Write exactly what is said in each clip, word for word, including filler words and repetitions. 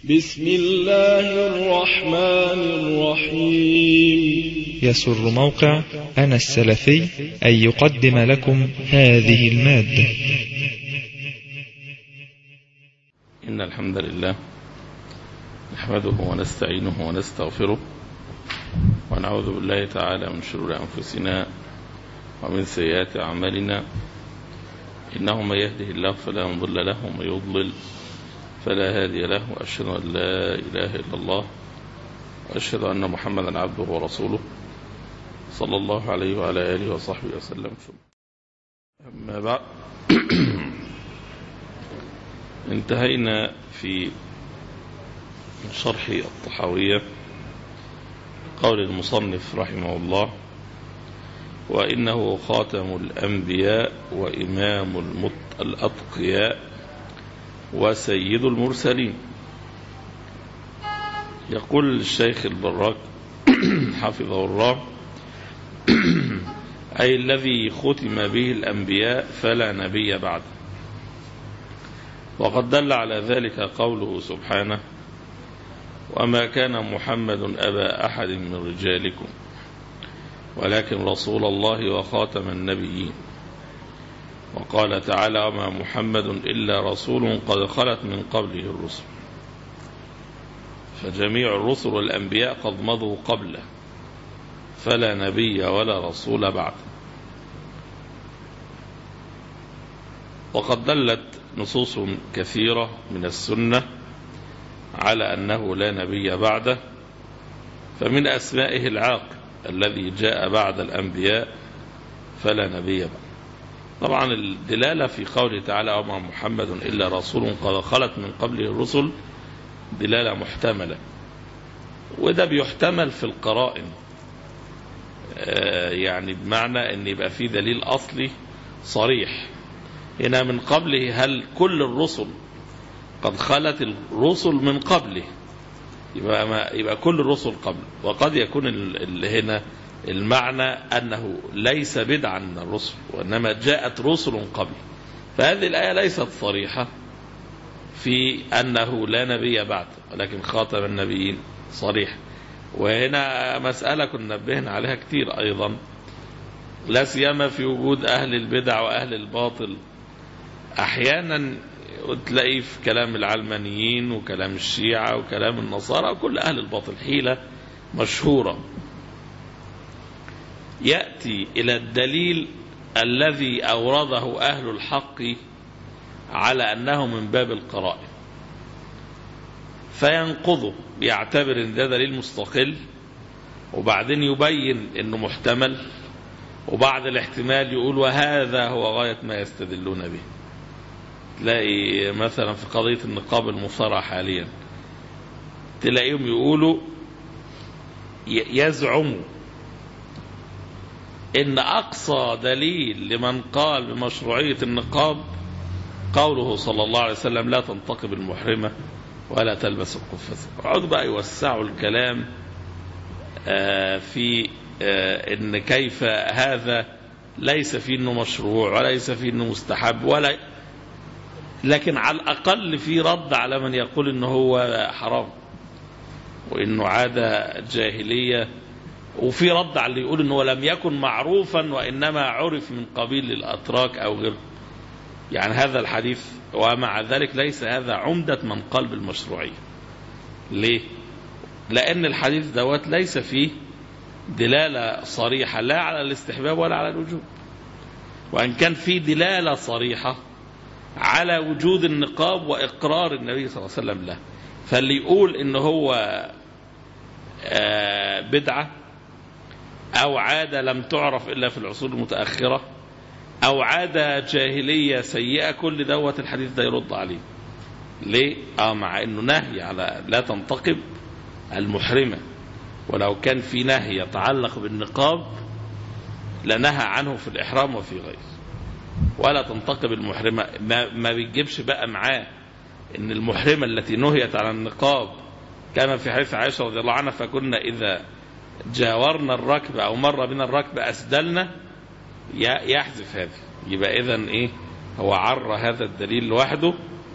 بسم الله الرحمن الرحيم. يسر موقع أنا السلفي أن يقدم لكم هذه المادة. إن الحمد لله نحمده ونستعينه ونستغفره ونعوذ بالله تعالى من شرور أنفسنا ومن سيئات أعمالنا، إنه من يهده الله فلا مضل له ومن يضلل فلا هادي له، وأشهد أن لا إله إلا الله وأشهد أن محمدا عبده ورسوله صلى الله عليه وعلى آله وصحبه وسلم. أما بعد، انتهينا في شرح الطحاوية قول المصنف رحمه الله: وإنه خاتم الأنبياء وإمام الأتقياء وسيد المرسلين. يقول الشيخ البراك حفظه الله: أي الذي ختم به الأنبياء فلا نبي بعده. وقد دل على ذلك قوله سبحانه: وما كان محمد أبا أحد من رجالكم ولكن رسول الله وخاتم النبيين. وقال تعالى: وما محمد إلا رسول قد خلت من قبله الرسل. فجميع الرسل والأنبياء قد مضوا قبله، فلا نبي ولا رسول بعده. وقد دلت نصوص كثيرة من السنة على أنه لا نبي بعده، فمن أسمائه العاقب الذي جاء بعد الأنبياء فلا نبي بعده. طبعا الدلالة في قوله تعالى: وما محمد إلا رسول قد خلت من قبله الرسل دلالة محتملة، وده بيحتمل في القرائن، آه يعني بمعنى أن يبقى في دليل أصلي صريح. هنا من قبله، هل كل الرسل قد خلت الرسل من قبله؟ يبقى, ما يبقى كل الرسل قبل. وقد يكون اللي هنا المعنى أنه ليس بدعا من الرسل، وإنما جاءت رسل قبل. فهذه الآية ليست صريحة في أنه لا نبي بعد، ولكن خاتم النبيين صريح. وهنا مسألة كنا نبهنا عليها كتير أيضا، لا سيما في وجود أهل البدع وأهل الباطل. أحيانا تلاقي في كلام العلمانيين وكلام الشيعة وكلام النصارى وكل أهل الباطل حيلة مشهورة، يأتي إلى الدليل الذي أورده أهل الحق على أنه من باب القرائن، فينقضه، يعتبر أن ده دليل مستقل، وبعدين يبين أنه محتمل، وبعد الاحتمال يقول وهذا هو غاية ما يستدلون به. تلاقي مثلا في قضية النقاب المصارع حاليا، تلاقيهم يقولوا يزعموا إن أقصى دليل لمن قال بمشروعية النقاب قوله صلى الله عليه وسلم: لا تنتقب المحرمة ولا تلبس القفاز. وعود بقى يوسعوا الكلام في إن كيف هذا ليس فيه إنه مشروع وليس فيه إنه مستحب، ولا لكن على الأقل في رد على من يقول إنه هو حرام وإنه عادة جاهلية، وفي رد على اللي يقول إنه لم يكن معروفا وإنما عرف من قبيل الأتراك أو غيره. يعني هذا الحديث، ومع ذلك ليس هذا عمدة من قال بالمشروعية. ليه؟ لأن الحديث دوت ليس فيه دلالة صريحة لا على الاستحباب ولا على الوجوب، وإن كان فيه دلالة صريحة على وجود النقاب وإقرار النبي صلى الله عليه وسلم له. فاللي يقول إنه هو بدعة أو عادة لم تعرف إلا في العصور المتأخرة أو عادة جاهلية سيئة، كل دوت الحديث ده يرد عليه. ليه؟ آه مع إنه نهي على لا تنتقب المحرمة، ولو كان في نهي يتعلق بالنقاب لنهى عنه في الإحرام وفي غيره. ولا تنتقب المحرمة ما, ما بيجيبش بقى معاه إن المحرمة التي نهيت على النقاب كما في حديث عائشة رضي الله عنها: فكنا إذا جاورنا الركب أو مر بنا الركب أسدلنا، يحذف هذه. يبقى إذن إيه؟ هو عر هذا الدليل لوحده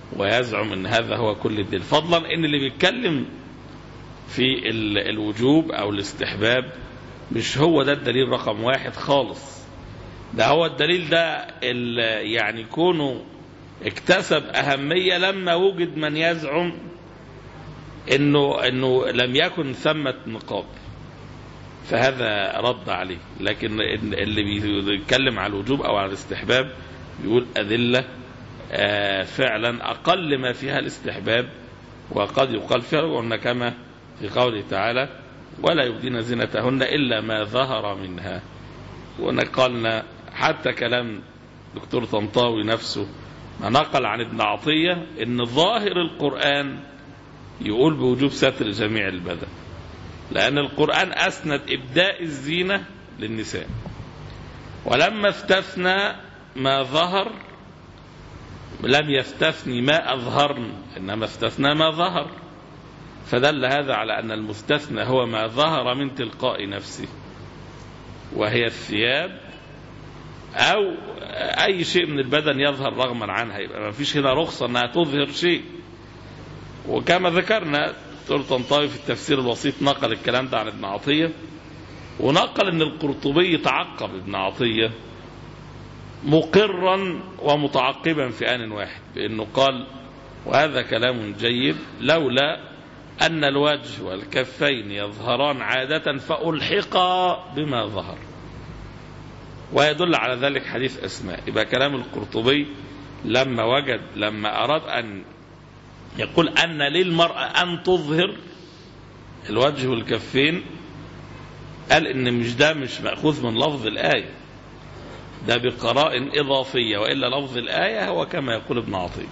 ويزعم ان هذا هو كل الدين، فضلا ان اللي بيتكلم في الوجوب او الاستحباب مش هو ده الدليل رقم واحد خالص. ده هو الدليل ده يعني كونه اكتسب اهمية لما وجد من يزعم انه انه لم يكن ثمة نقاب، فهذا رد عليه. لكن اللي بيتكلم على الوجوب او على الاستحباب بيقول ادلة فعلا اقل ما فيها الاستحباب، وقد يقال فيها وأن كما في قوله تعالى ولا يبدين زينتهن الا ما ظهر منها. ونقلنا حتى كلام دكتور طنطاوي نفسه ما نقل عن ابن عطية ان ظاهر القرآن يقول بوجوب ستر جميع البدن، لأن القرآن أسند إبداء الزينة للنساء، ولما استثنى ما ظهر لم يستثني ما أظهرن، إنما استثنى ما ظهر، فدل هذا على أن المستثنى هو ما ظهر من تلقاء نفسه، وهي الثياب أو أي شيء من البدن يظهر رغما عنها، يبقى ما فيش هنا رخصة أنها تظهر شيء. وكما ذكرنا دكتور طنطاوي في التفسير الوسيط نقل الكلام ده عن ابن عطية، ونقل ان القرطبي تعقب ابن عطية مقرا ومتعقبا في آن واحد بأنه قال وهذا كلام جيد لولا أن الوجه والكفين يظهران عادة فألحقا بما ظهر، ويدل على ذلك حديث أسماء. يبقى كلام القرطبي لما وجد لما أراد أن يقول أن للمرأة أن تظهر الوجه والكفين، قال إن مش ده مش مأخوذ من لفظ الآية، ده بقرائن إضافية، وإلا لفظ الآية هو كما يقول ابن عطية.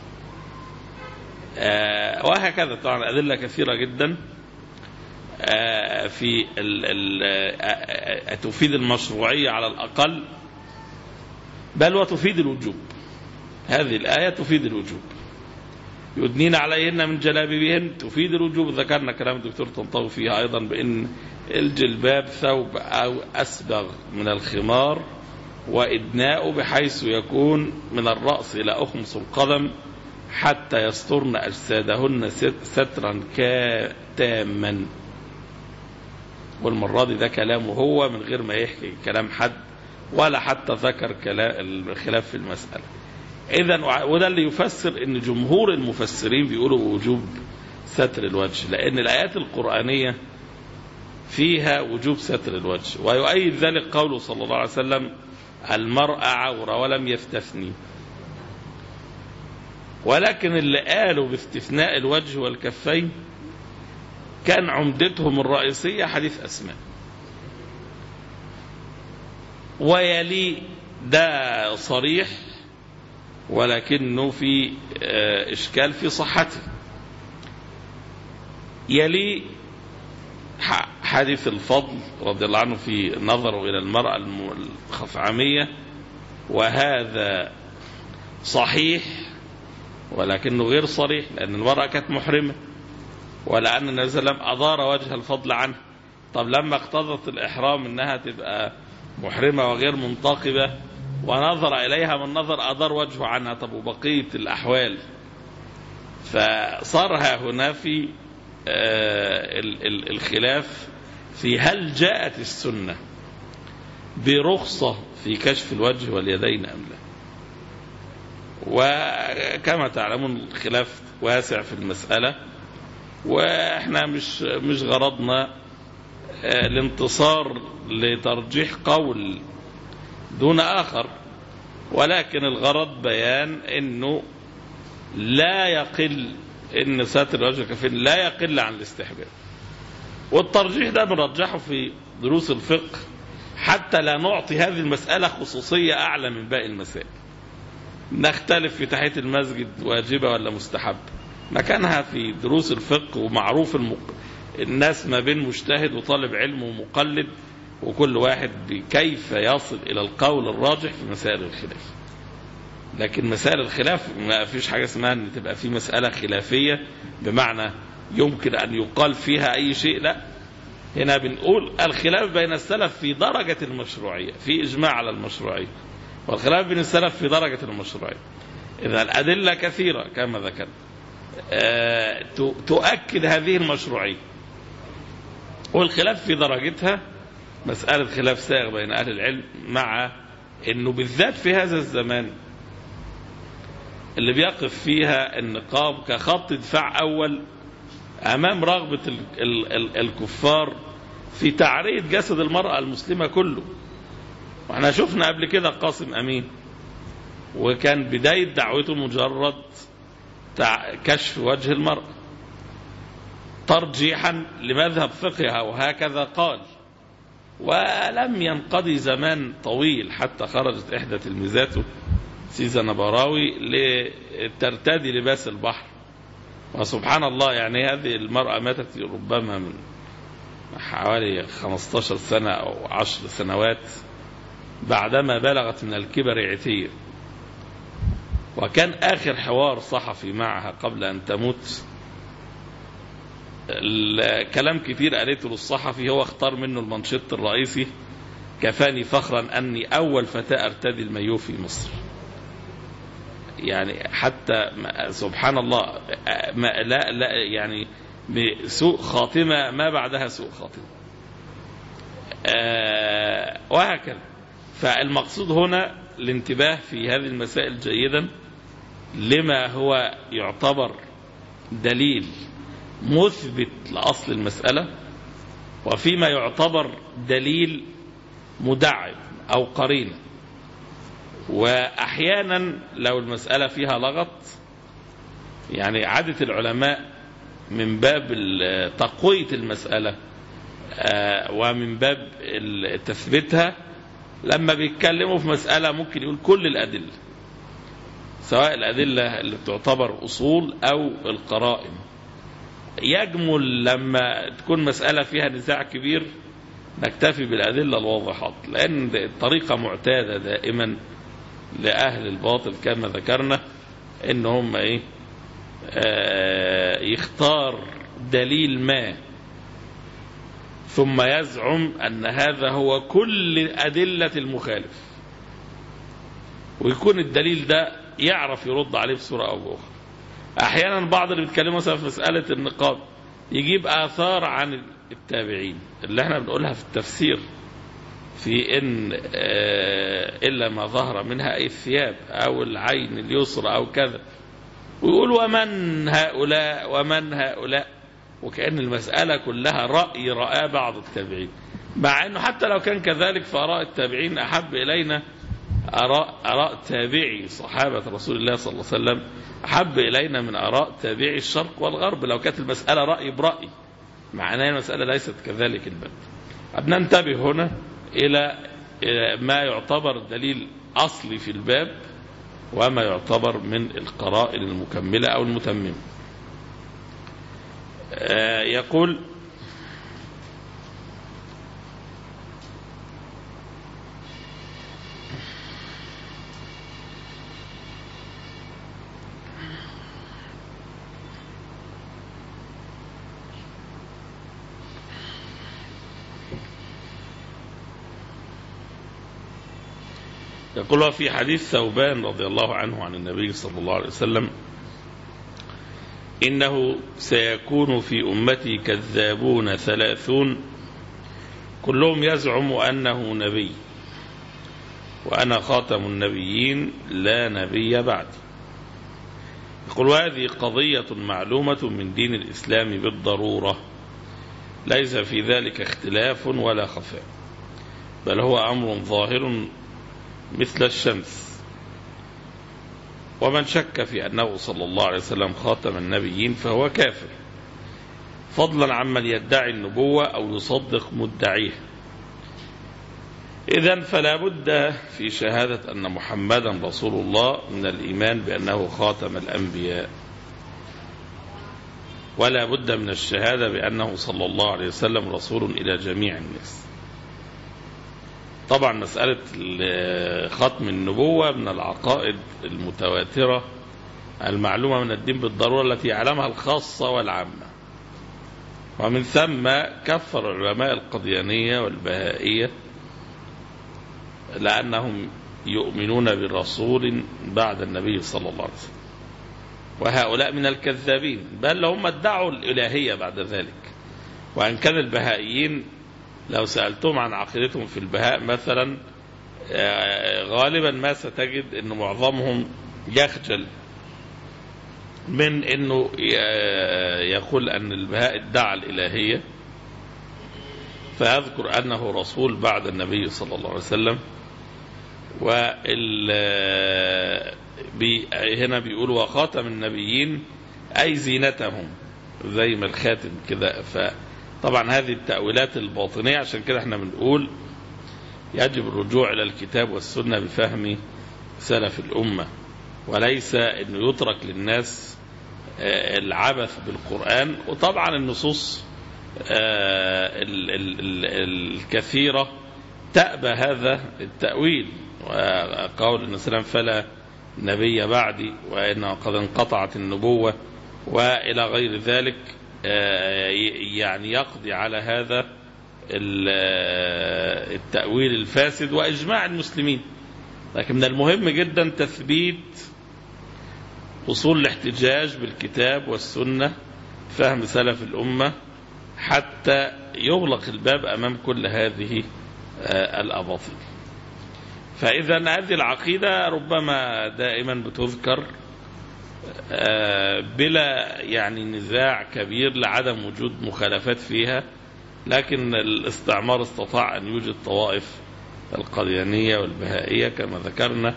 آه وهكذا طبعا أدلة كثيرة جدا آه في ال ال آه تفيد المشروعية على الأقل، بل وتفيد الوجوب. هذه الآية تفيد الوجوب، يدنين عليهن من جلابيبهن تفيد الوجوب. ذكرنا كلام الدكتور طنطاوي فيها أيضا بأن الجلباب ثوب أو أسبغ من الخمار، وإدناء بحيث يكون من الرأس إلى أخمص القدم حتى يسترن أجسادهن سترا تاما. والمرة دي ده كلامه هو من غير ما يحكي كلام حد ولا حتى ذكر الخلاف في المسألة. إذن وده اللي يفسر ان جمهور المفسرين بيقولوا وجوب ستر الوجه، لأن الآيات القرآنية فيها وجوب ستر الوجه، ويؤيد ذلك قوله صلى الله عليه وسلم المرأة عورة ولم يستثني. ولكن اللي قالوا باستثناء الوجه والكفين كان عمدتهم الرئيسية حديث أسماء، ويلي ده صريح ولكنه في إشكال في صحته. يلي حديث الفضل رضي الله عنه في نظره إلى المرأة الخفعمية، وهذا صحيح ولكنه غير صريح، لأن المرأة كانت محرمة، ولأن النبي صلى الله عليه وسلم أدار وجه الفضل عنه. طب لما اقتضت الإحرام أنها تبقى محرمة وغير منتقبة ونظر إليها من نظر أدار وجهه عنها، طب وبقية الأحوال؟ فصار هنا في الخلاف في هل جاءت السنة برخصة في كشف الوجه واليدين أم لا. وكما تعلمون الخلاف واسع في المسألة، وإحنا مش مش غرضنا الانتصار لترجيح قول دون آخر، ولكن الغرض بيان أنه لا يقل ان ساتر الوجه والكفين لا يقل عن الاستحباب. والترجيح ده بنرجحه في دروس الفقه حتى لا نعطي هذه المسألة خصوصية أعلى من باقي المسائل. نختلف في تحية المسجد واجبة ولا مستحب، مكانها في دروس الفقه، ومعروف المق... الناس ما بين مجتهد وطالب علم ومقلد، وكل واحد كيف يصل إلى القول الراجح في مسائل الخلاف. لكن مسائل الخلاف ما فيش حاجة اسمها ان تبقى في مسألة خلافية بمعنى يمكن ان يقال فيها اي شيء، لا. هنا بنقول الخلاف بين السلف في درجة المشروعية، في اجماع على المشروعية، والخلاف بين السلف في درجة المشروعية. إذا الأدلة كثيرة كما ذكرت أه تؤكد هذه المشروعية. والخلاف في درجتها مسألة خلاف سائغ بين أهل العلم، مع أنه بالذات في هذا الزمان اللي بيقف فيها النقاب كخط دفاع أول أمام رغبة ال ال ال الكفار في تعرية جسد المرأة المسلمة كله. واحنا شفنا قبل كده قاسم أمين، وكان بداية دعوته مجرد كشف وجه المرأة ترجيحا لمذهب فقهها، وهكذا قال. ولم ينقضي زمان طويل حتى خرجت إحدى تلميذاته سيزا نبراوي لترتدي لباس البحر، وسبحان الله يعني هذه المرأة ماتت ربما من حوالي خمسة عشر سنة أو عشر سنوات بعدما بلغت من الكبر عتية. وكان آخر حوار صحفي معها قبل أن تموت الكلام كتير قالته للصحفي، هو اختار منه المنشط الرئيسي: كفاني فخرا أني أول فتاة أرتدي المايو في مصر. يعني حتى سبحان الله ما لا لا يعني بسوء خاتمة ما بعدها سوء خاتمة. آه وهكذا. فالمقصود هنا الانتباه في هذه المسائل جيدا لما هو يعتبر دليل مثبت لأصل المسألة، وفيما يعتبر دليل مدعم أو قرينة. وأحيانا لو المسألة فيها لغط، يعني عادة العلماء من باب تقوية المسألة ومن باب تثبيتها، لما بيتكلموا في مسألة ممكن يقول كل الأدلة، سواء الأدلة اللي تعتبر أصول أو القرائن. يجمل لما تكون مسألة فيها نزاع كبير نكتفي بالأدلة الواضحات، لأن الطريقة معتادة دائما لأهل الباطل كما ذكرنا إن هم إيه آه يختار دليل ما ثم يزعم أن هذا هو كل أدلة المخالف، ويكون الدليل ده يعرف يرد عليه بصورة أو بأخرى. أحيانا بعض اللي بيتكلموا مثلا في مسألة النقاب يجيب آثار عن التابعين اللي احنا بنقولها في التفسير في إن إلا ما ظهر منها أي الثياب أو العين اليسرى أو كذا، ويقول ومن هؤلاء ومن هؤلاء، وكأن المسألة كلها رأي رأى بعض التابعين، مع أنه حتى لو كان كذلك فآراء التابعين أحب إلينا آراء, آراء تابعي صحابة رسول الله صلى الله عليه وسلم أحب إلينا من آراء تابعي الشرق والغرب، لو كانت المسألة رأي برأي، معناه المسألة ليست كذلك البت. ننتبه هنا إلى ما يعتبر دليل أصلي في الباب وما يعتبر من القرائن المكملة أو المتممة. يقول يقول في حديث ثوبان رضي الله عنه عن النبي صلى الله عليه وسلم: إنه سيكون في أمتي كذابون ثلاثون كلهم يزعم أنه نبي، وأنا خاتم النبيين لا نبي بعد. يقول هذه قضية معلومة من دين الإسلام بالضرورة، ليس في ذلك اختلاف ولا خفاء، بل هو أمر ظاهر مثل الشمس. ومن شك في أنه صلى الله عليه وسلم خاتم النبيين فهو كافر، فضلا عمن يدعي النبوة أو يصدق مدعيه. إذن فلا بد في شهادة أن محمدا رسول الله من الإيمان بأنه خاتم الأنبياء، ولا بد من الشهادة بأنه صلى الله عليه وسلم رسول إلى جميع الناس. طبعا مسألة ختم النبوة من العقائد المتواترة المعلومة من الدين بالضرورة التي يعلمها الخاصة والعامة، ومن ثم كفر العلماء القديانية والبهائية لأنهم يؤمنون برسول بعد النبي صلى الله عليه وسلم، وهؤلاء من الكذابين، بل هم ادعوا الإلهية بعد ذلك. وإن كان البهائيين لو سألتهم عن عقيدتهم في البهاء مثلا غالبا ما ستجد أن معظمهم يخجل من أنه يقول أن البهاء ادعى الإلهية، فيذكر أنه رسول بعد النبي صلى الله عليه وسلم. وهنا بيقول وخاتم النبيين أي زينتهم، زي ما الخاتم كده. فطبعا هذه التأويلات الباطنية، عشان كده احنا بنقول يجب الرجوع إلى الكتاب والسنة بفهم سلف الأمة، وليس أنه يترك للناس العبث بالقرآن. وطبعا النصوص الكثيرة تأبى هذا التأويل، وقول النبي صلى الله عليه وسلم فلا نبي بعدي وإنه قد انقطعت النبوة وإلى غير ذلك، يعني يقضي على هذا التأويل الفاسد وإجماع المسلمين. لكن من المهم جدا تثبيت أصول الاحتجاج بالكتاب والسنة، فهم سلف الأمة، حتى يغلق الباب أمام كل هذه الأباطيل. فإذا هذه العقيدة ربما دائما بتذكر بلا يعني نزاع كبير لعدم وجود مخالفات فيها، لكن الاستعمار استطاع أن يوجد طوائف القديانية والبهائية كما ذكرنا،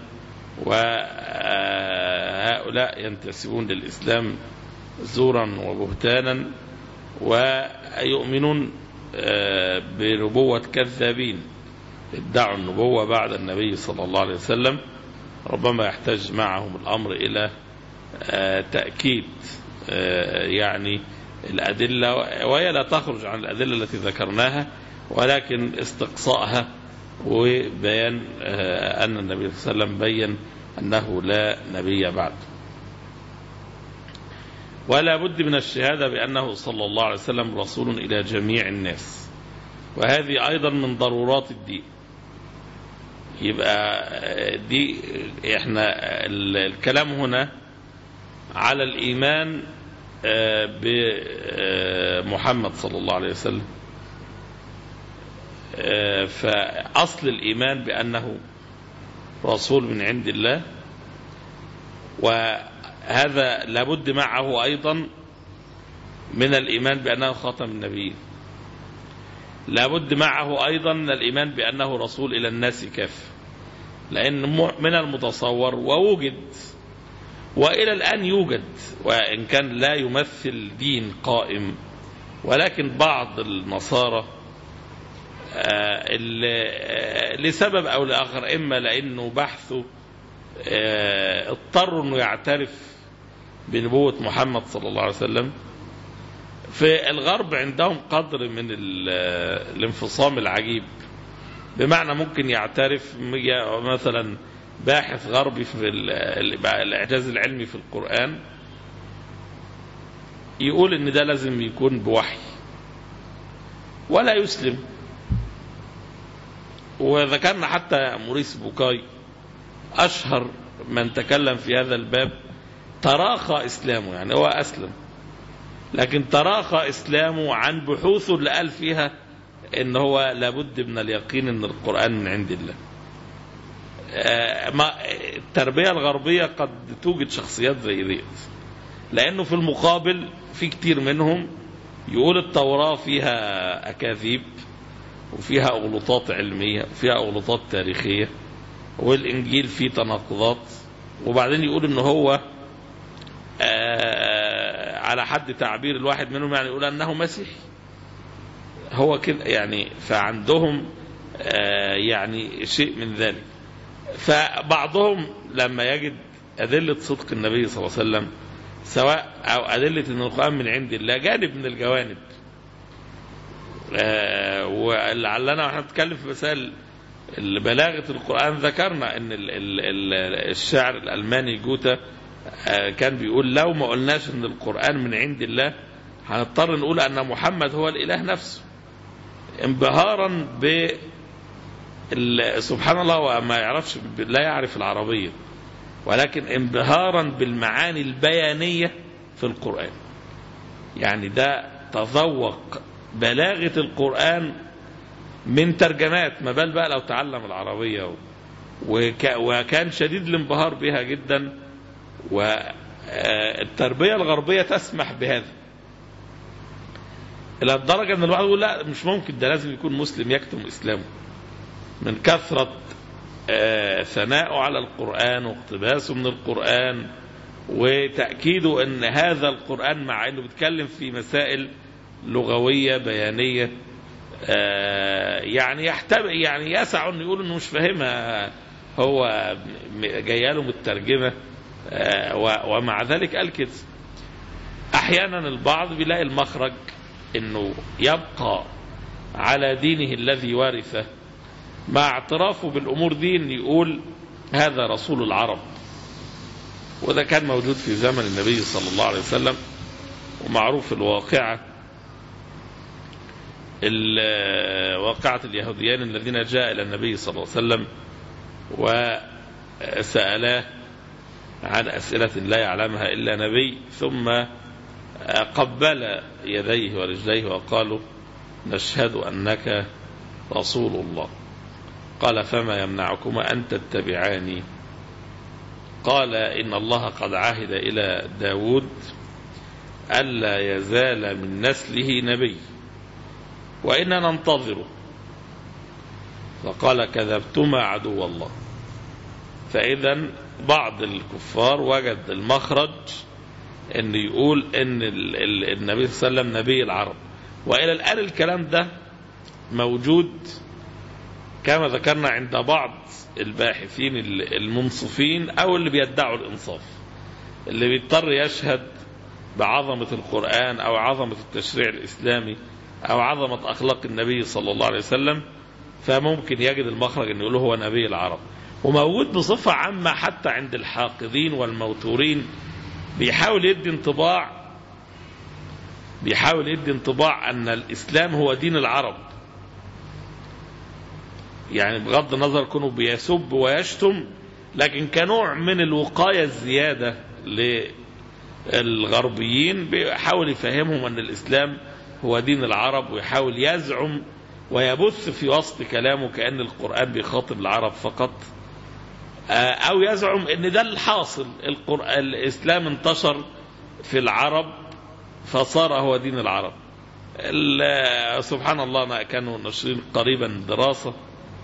وهؤلاء ينتسبون للإسلام زورا وبهتانا، ويؤمنون بنبوة كذابين ادعوا النبوة بعد النبي صلى الله عليه وسلم. ربما يحتاج معهم الأمر إلى تأكيد يعني الأدلة، وهي لا تخرج عن الأدلة التي ذكرناها، ولكن استقصائها وبيان أن النبي صلى الله عليه وسلم بين أنه لا نبي بعد. ولا بد من الشهادة بأنه صلى الله عليه وسلم رسول إلى جميع الناس، وهذه أيضا من ضرورات الدين. يبقى دي احنا الكلام هنا على الإيمان بمحمد صلى الله عليه وسلم. فأصل الإيمان بأنه رسول من عند الله، وهذا لابد معه أيضا من الإيمان بأنه خاتم النبيين، لابد معه أيضا من الإيمان بأنه رسول إلى الناس كافة، لأن من المتصور ووجد وإلى الآن يوجد، وإن كان لا يمثل دين قائم، ولكن بعض النصارى لسبب أو لآخر، إما لأنه بحثه اضطر أنه يعترف بنبوة محمد صلى الله عليه وسلم. في الغرب عندهم قدر من الانفصام العجيب، بمعنى ممكن يعترف مثلا باحث غربي في الإعجاز العلمي في القرآن يقول إن ده لازم يكون بوحي ولا يسلم. وذكرنا حتى موريس بوكاي أشهر من تكلم في هذا الباب، تراخى إسلامه، يعني هو أسلم لكن تراخى إسلامه عن بحوثه اللي قال فيها إن هو لابد من اليقين إن القرآن من عند الله. التربية الغربية قد توجد شخصيات زي دي، لأنه في المقابل في كتير منهم يقول التوراة فيها أكاذيب وفيها أغلطات علمية وفيها أغلطات تاريخية، والإنجيل فيه تناقضات، وبعدين يقول إنه هو على حد تعبير الواحد منهم يعني يقول أنه مسيحي، هو كده يعني. فعندهم يعني شيء من ذلك. فبعضهم لما يجد أدلة صدق النبي صلى الله عليه وسلم، سواء أو أدلة أن القرآن من عند الله، جانب من الجوانب، ولعلنا ونحن نتكلم في مسائل بلاغة القرآن ذكرنا أن الشاعر الألماني جوتا كان بيقول لو ما قلناش أن القرآن من عند الله هنضطر نقول أن محمد هو الإله نفسه، انبهارا سبحان الله وما يعرفش لا يعرف العربية، ولكن انبهارا بالمعاني البيانية في القرآن. يعني ده تذوق بلاغة القرآن من ترجمات، ما بال بقى لو تعلم العربية، وكان شديد الانبهار بها جدا. والتربية الغربية تسمح بهذا إلى الدرجة أن الواحد يقول لا مش ممكن، ده لازم يكون مسلم يكتم إسلامه من كثرة ثناءه على القرآن واقتباسه من القرآن وتأكيده أن هذا القرآن مع أنه بيتكلم في مسائل لغوية بيانية يعني يحتمل يعني يسع أن يقول أنه مش فاهمها، هو جاياله مترجمة ومع ذلك قال كده. أحيانا البعض بيلاقي المخرج أنه يبقى على دينه الذي ورثه مع اعترافه بالأمور دي، أن يقول هذا رسول العرب. وده كان موجود في زمن النبي صلى الله عليه وسلم، ومعروف الواقعة واقعة اليهوديين الذين جاء إلى النبي صلى الله عليه وسلم وسألاه عن أسئلة لا يعلمها إلا نبي، ثم قبل يديه ورجليه وقالوا نشهد أنك رسول الله. قال فما يمنعكما أن تتبعاني؟ قال إن الله قد عهد إلى داود ألا يزال من نسله نبي وإننا ننتظره. فقال كذبتما عدو الله. فإذا بعض الكفار وجد المخرج أن يقول أن النبي صلى الله عليه وسلم نبي العرب، وإلى الآن الكلام ده موجود كما ذكرنا عند بعض الباحثين المنصفين أو اللي بيدعوا الإنصاف، اللي بيضطر يشهد بعظمة القرآن أو عظمة التشريع الإسلامي أو عظمة أخلاق النبي صلى الله عليه وسلم، فممكن يجد المخرج أن يقول هو نبي العرب. وموجود بصفة عامة حتى عند الحاقدين والموتورين، بيحاول يدي انطباع بيحاول يدي انطباع أن الإسلام هو دين العرب، يعني بغض النظر كانوا بيسب ويشتم، لكن كنوع من الوقاية الزيادة للغربيين بيحاول يفهمهم أن الإسلام هو دين العرب، ويحاول يزعم ويبث في وسط كلامه كأن القرآن بيخاطب العرب فقط، أو يزعم أن ده الحاصل، الإسلام انتشر في العرب فصار هو دين العرب. سبحان الله كانوا ناشرين قريبا دراسة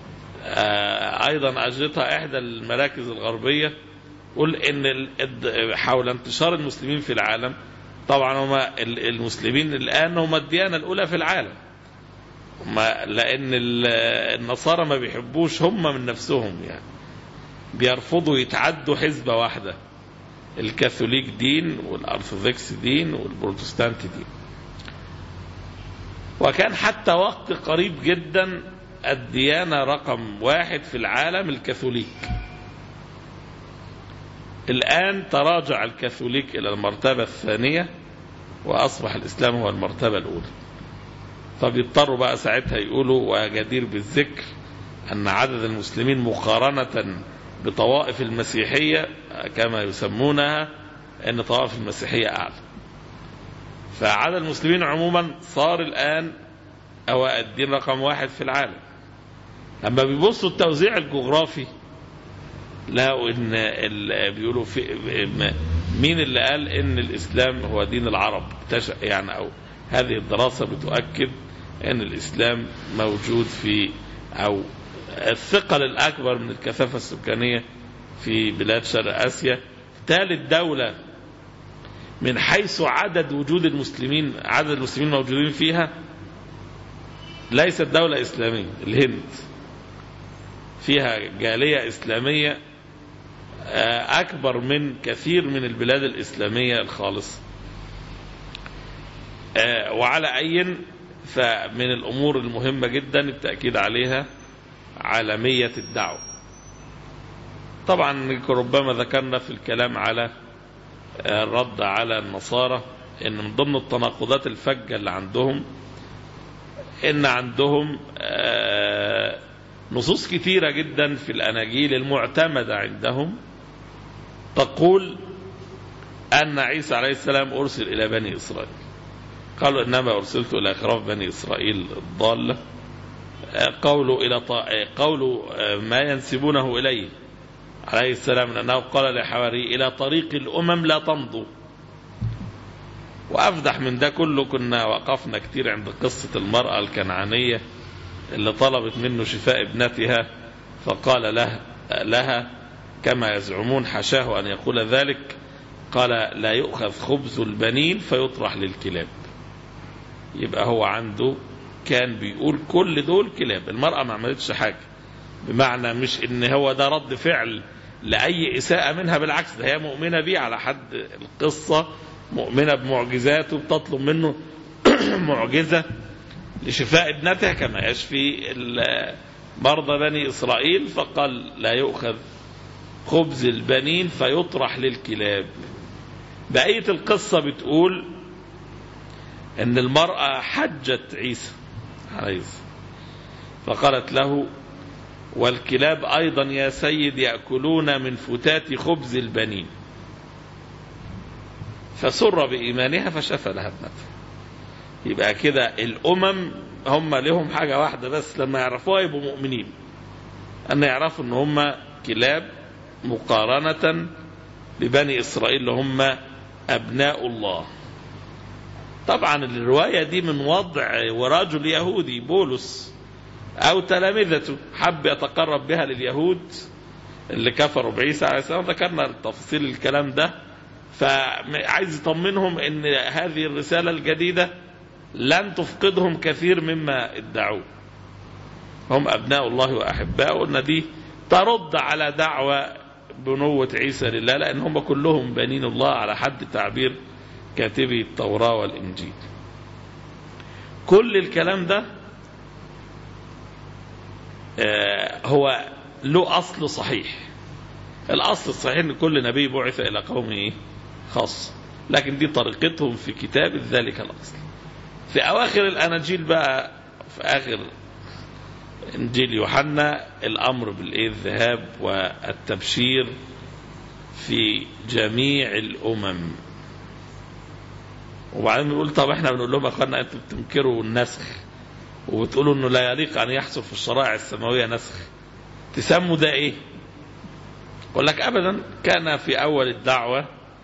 أيضا أجرتها إحدى المراكز الغربية، قل إن حول انتشار المسلمين في العالم، طبعا هم المسلمين الآن هم الديانة الأولى في العالم، لأن النصارى ما بيحبوش هم من نفسهم، يعني بيرفضوا يتعدوا حزبة واحدة، الكاثوليك دين والأرثوذكس دين والبروتستانت دين. وكان حتى وقت قريب جدا الديانة رقم واحد في العالم الكاثوليك. الآن تراجع الكاثوليك إلى المرتبة الثانية وأصبح الإسلام هو المرتبة الأولى. فبيضطروا بقى ساعتها يقولوا وجدير بالذكر أن عدد المسلمين مقارنة بطوائف المسيحية كما يسمونها أن طوائف المسيحية أعلى. فعدد المسلمين عموما صار الآن هو الدين رقم واحد في العالم. لما بيبصوا التوزيع الجغرافي لقوا ان بيقولوا في مين اللي قال ان الاسلام هو دين العرب، يعني او هذه الدراسة بتؤكد ان الاسلام موجود في او الثقل الاكبر من الكثافة السكانية في بلاد شرق اسيا. ثالث دولة من حيث عدد وجود المسلمين، عدد المسلمين موجودين فيها ليست دولة اسلامية، الهند فيها جالية اسلامية أكبر من كثير من البلاد الإسلامية الخالصة. وعلى أي فمن الأمور المهمة جدا التأكيد عليها عالمية الدعوة. طبعا ربما ذكرنا في الكلام على الرد على النصارى إن من ضمن التناقضات الفجة اللي عندهم إن عندهم نصوص كثيرة جدا في الأناجيل المعتمدة عندهم تقول أن عيسى عليه السلام أرسل إلى بني إسرائيل. قالوا إنما أرسلت إلى خراف بني إسرائيل الضالة. قولوا إلى ط... قولوا ما ينسبونه إليه عليه السلام أنه قال لحواري إلى طريق الأمم لا تمضوا. وأفضح من ده كله كنا وقفنا كتير عند قصة المرأة الكنعانية اللي طلبت منه شفاء ابنتها فقال له لها كما يزعمون حشاه أن يقول ذلك، قال لا يؤخذ خبز البنين فيطرح للكلاب. يبقى هو عنده كان بيقول كل دول كلاب. المرأة ما عملتش حاجة، بمعنى مش ان هو ده رد فعل لأي إساءة منها، بالعكس ده هي مؤمنة بيه على حد القصة، مؤمنة بمعجزاته، بتطلب منه معجزة لشفاء ابنتها كما يشفي مرضى بني إسرائيل، فقال لا يؤخذ خبز البنين فيطرح للكلاب. بقية القصة بتقول ان المرأة حجت عيسى عليه السلام فقالت له والكلاب أيضا يا سيد يأكلون من فتات خبز البنين، فسر بإيمانها فشفى لها ابنتها. يبقى كده الأمم هم لهم حاجة واحدة بس لما يعرفوها يبقوا مؤمنين، أن يعرفوا أن هم كلاب مقارنة ببني إسرائيل اللي هم أبناء الله. طبعا الرواية دي من وضع ورجل يهودي بولس أو تلامذته حب يتقرب بها لليهود اللي كفروا بعيسى عليه السلام. ذكرنا تفصيل الكلام ده، فعايز يطمنهم ان هذه الرسالة الجديدة لن تفقدهم كثير مما ادعوه. هم أبناء الله وأحباؤه، ان دي ترد على دعوة بنوة عيسى لله، لأن هم كلهم بنين الله على حد تعبير كاتبي التوراة والإنجيل. كل الكلام ده هو له أصل صحيح. الأصل الصحيح أن كل نبي بعث إلى قومه خاص، لكن دي طريقتهم في كتاب ذلك الأصل. في أواخر الأناجيل بقى، في آخر إنجيل يوحنا، الأمر بالذهاب والتبشير في جميع الأمم. وبعدين بنقول طب احنا بنقول لهم أخوانا أنتم بتنكروا النسخ وبتقولوا أنه لا يليق أن يحصل في الشرائع السماوية نسخ، تسموا ده إيه؟ يقول لك أبدا، كان في أول الدعوة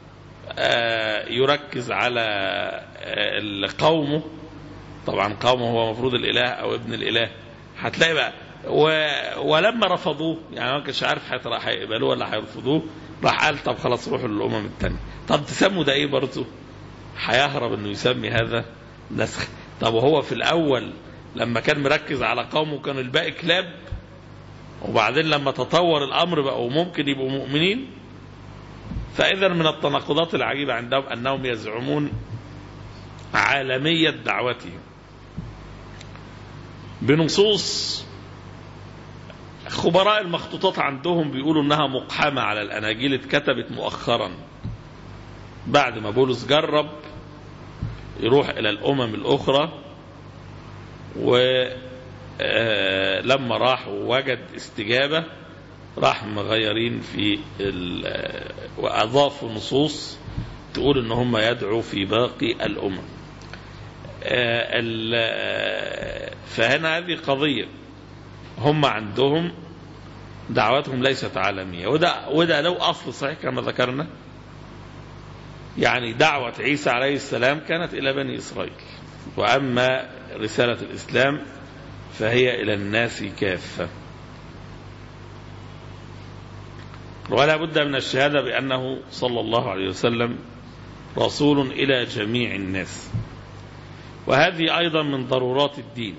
يركز على قومه. طبعا قومه هو مفروض الإله أو ابن الإله. هتلاقي بقى و... ولما رفضوه، يعني ما كانش عارف هيقبلوه ولا هيرفضوه، راح قال طب خلاص روحوا للأمم الثانية. طب تسموا ده إيه برضه؟ هيهرب إنه يسمي هذا نسخ. طب وهو في الأول لما كان مركز على قومه كانوا الباقي كلاب، وبعدين لما تطور الأمر بقوا ممكن يبقوا مؤمنين. فإذا من التناقضات العجيبة عندهم أنهم يزعمون عالمية دعوتهم بنصوص خبراء المخطوطات عندهم بيقولوا أنها مقحمة على الأناجيل، اتكتبت مؤخرا بعد ما بولس جرب يروح إلى الأمم الأخرى، ولما راح ووجد استجابة راح مغيرين في وأضافوا نصوص تقول ان هم يدعوا في باقي الأمم. فهنا هذه قضية، هم عندهم دعواتهم ليست عالمية، وده, وده لو أصل صحيح كما ذكرنا. يعني دعوة عيسى عليه السلام كانت إلى بني إسرائيل، وأما رسالة الإسلام فهي إلى الناس كافة. ولا بد من الشهادة بأنه صلى الله عليه وسلم رسول إلى جميع الناس، وهذه أيضا من ضرورات الدين.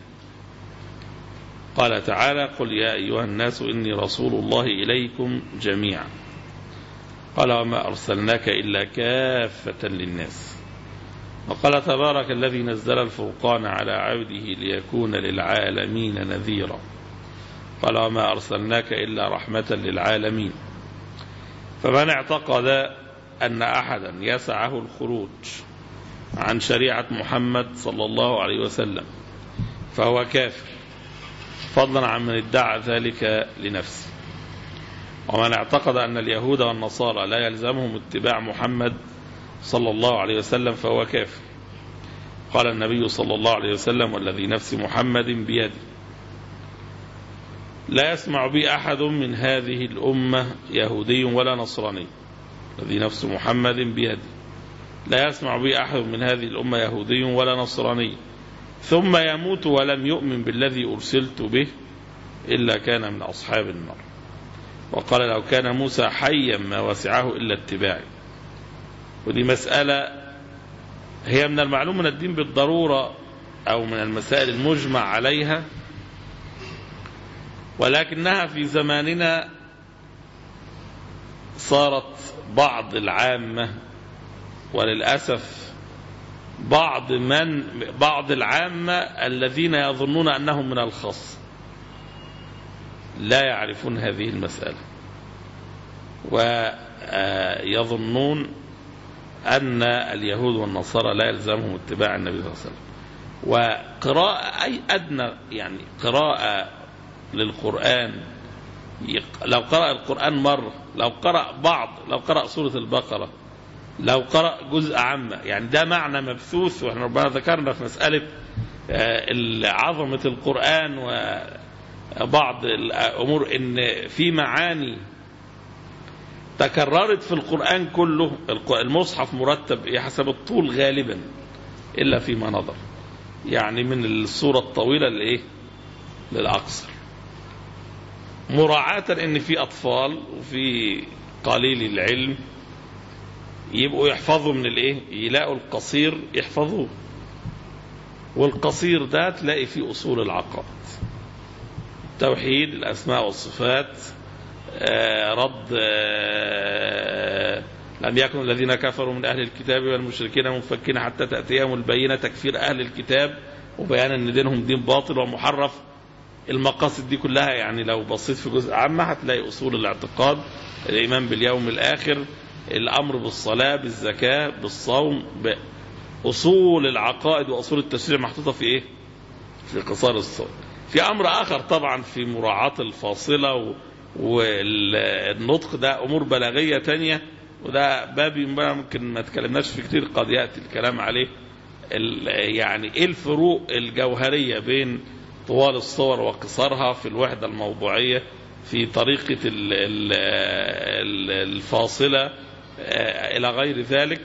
قال تعالى قل يا أيها الناس إني رسول الله إليكم جميعا. قال وما أرسلناك إلا كافة للناس. وقال تبارك الذي نزل الفرقان على عبده ليكون للعالمين نذيرا. قال وما أرسلناك إلا رحمة للعالمين. فمن اعتقد أن أحدا يسعه الخروج عن شريعة محمد صلى الله عليه وسلم فهو كافر، فضلا عن من ادعى ذلك لنفسه. ومن اعتقد أن اليهود والنصارى لا يلزمهم اتباع محمد صلى الله عليه وسلم فهو كافر. قال النبي صلى الله عليه وسلم: والذي نفس محمد بيده لا يسمع بي أحد من هذه الأمة يهودي ولا نصراني. الذي نفس محمد بيده لا يسمع بي أحد من هذه الأمة يهودي ولا نصراني ثم يموت ولم يؤمن بالذي أرسلت به إلا كان من أصحاب النار. وقال: لو كان موسى حيا ما وسعه إلا اتباعي. ودي مسألة هي من المعلوم من الدين بالضرورة أو من المسائل المجمع عليها، ولكنها في زماننا صارت بعض العامة وللأسف بعض من بعض العامة الذين يظنون أنهم من الخاص لا يعرفون هذه المسألة، ويظنون أن اليهود والنصارى لا يلزمهم اتباع النبي صلى الله عليه وسلم. وقراءة أي أدنى يعني قراءة للقرآن، لو قرأ القرآن مرة، لو قرأ بعض، لو قرأ سورة البقرة، لو قرأ جزء عامة، يعني ده معنى مبثوث. وإحنا ربنا ذكرنا في مسألة عظمة القرآن وبعض الأمور إن في معاني تكررت في القرآن كله. المصحف مرتب حسب الطول غالبا إلا فيما نظر، يعني من السورة الطويلة لإيه للأقصر، مراعاة إن في أطفال وفي قليل العلم يبقوا يحفظوا من الإيه، يلاقوا القصير يحفظوه، والقصير ده تلاقي فيه أصول العقائد، توحيد الأسماء والصفات، آه رد آه لم يكن الذين كفروا من أهل الكتاب والمشركين منفكين حتى تأتيهم البينة، تكفير أهل الكتاب وبيان أن دينهم دين باطل ومحرف. المقاصد دي كلها يعني لو بصيت في جزء عامة هتلاقي أصول الاعتقاد، الإيمان باليوم الآخر، الأمر بالصلاة، بالزكاة، بالصوم، بأصول العقائد وأصول التشريع محطوطة في إيه؟ في قصار الصور. في أمر آخر طبعا في مراعاة الفاصلة والنطق، ده أمور بلاغية تانية، وده بابي ممكن ما تكلمناش في كتير، قد يأتي الكلام عليه. يعني إيه الفروق الجوهرية بين طوال الصور وقصارها في الوحدة الموضوعية، في طريقة الفاصلة إلى غير ذلك.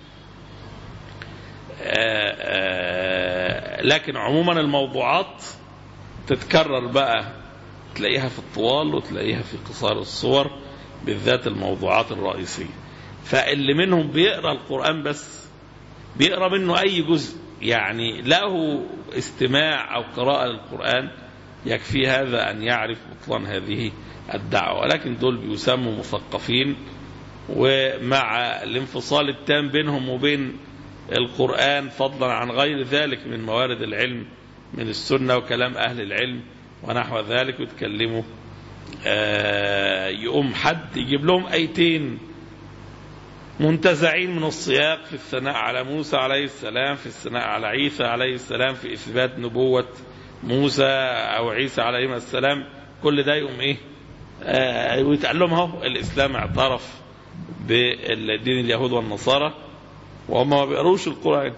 لكن عموما الموضوعات تتكرر بقى، تلاقيها في الطوال وتلاقيها في قصار الصور، بالذات الموضوعات الرئيسية. فاللي منهم بيقرأ القرآن بس بيقرأ منه أي جزء، يعني له استماع أو قراءة للقرآن يكفي هذا أن يعرف بطلان هذه الدعوة. ولكن دول بيسموا مثقفين، ومع الانفصال التام بينهم وبين القرآن فضلا عن غير ذلك من موارد العلم من السنة وكلام أهل العلم ونحو ذلك، ويتكلموا آه يقوم حد يجيب لهم أيتين منتزعين من السياق في الثناء على موسى عليه السلام، في الثناء على عيسى عليه السلام، في إثبات نبوة موسى أو عيسى عليه السلام، كل ده يقوم إيه آه ويتقال لهم اهو الإسلام اعترف بالدين اليهود والنصارى وهم ما بيقروش القرآن،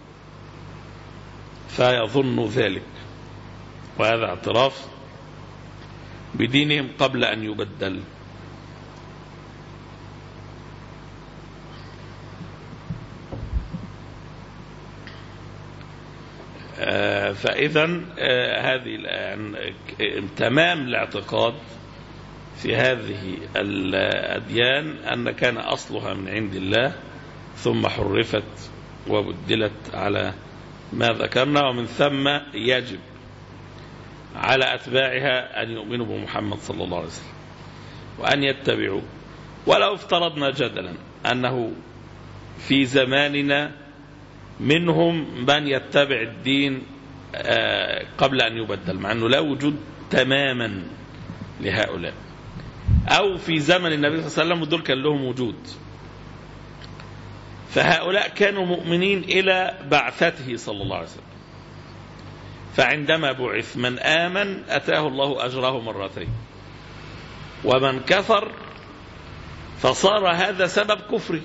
فيظن ذلك، وهذا اعتراف بدينهم قبل أن يبدل. فإذا هذه تمام الاعتقاد في هذه الأديان أن كان أصلها من عند الله ثم حرفت وبدلت على ما ذكرنا، ومن ثم يجب على أتباعها أن يؤمنوا بمحمد صلى الله عليه وسلم وأن يتبعوه. ولو افترضنا جدلا أنه في زماننا منهم من يتبع الدين قبل أن يبدل، مع أنه لا وجود تماما لهؤلاء، أو في زمن النبي صلى الله عليه وسلم ودول كان لهم وجود، فهؤلاء كانوا مؤمنين إلى بعثته صلى الله عليه وسلم، فعندما بعث من آمن أتاه الله أجره مرتين، ومن كفر فصار هذا سبب كفره،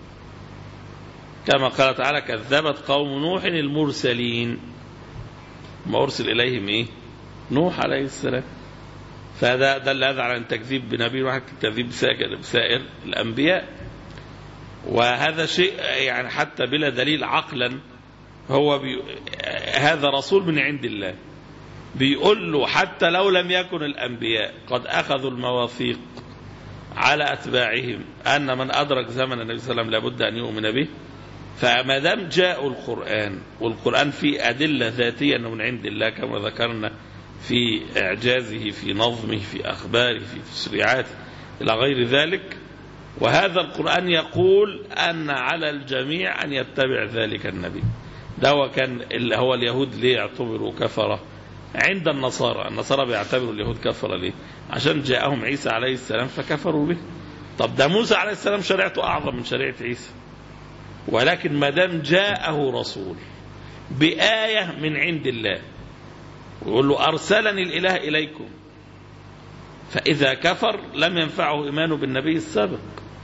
كما قال تعالى كذبت قوم نوح المرسلين، ما أرسل إليهم إيه؟ نوح عليه السلام. فهذا دل هذا على التكذيب بنبي واحد كالتكذيب بسائر الأنبياء. وهذا شيء يعني حتى بلا دليل عقلا، هو بي... هذا رسول من عند الله بيقول له حتى لو لم يكن الأنبياء قد أخذوا المواثيق على أتباعهم أن من أدرك زمن النبي صلى الله عليه وسلم لابد أن يؤمن به، فما دام جاءوا القرآن والقرآن فيه أدلة ذاتية أنه من عند الله كما ذكرنا في إعجازه في نظمه في أخباره في تشريعاته إلى غير ذلك، وهذا القرآن يقول أن على الجميع أن يتبع ذلك النبي. ده هو كان اللي هو اليهود ليه يعتبروا كفرة عند النصارى؟ النصارى بيعتبروا اليهود كفرة ليه؟ عشان جاءهم عيسى عليه السلام فكفروا به. طب ده موسى عليه السلام شريعته أعظم من شريعة عيسى، ولكن ما دام جاءه رسول بآية من عند الله ويقول له أرسلني الإله إليكم، فإذا كفر لم ينفعه إيمانه بالنبي السابق.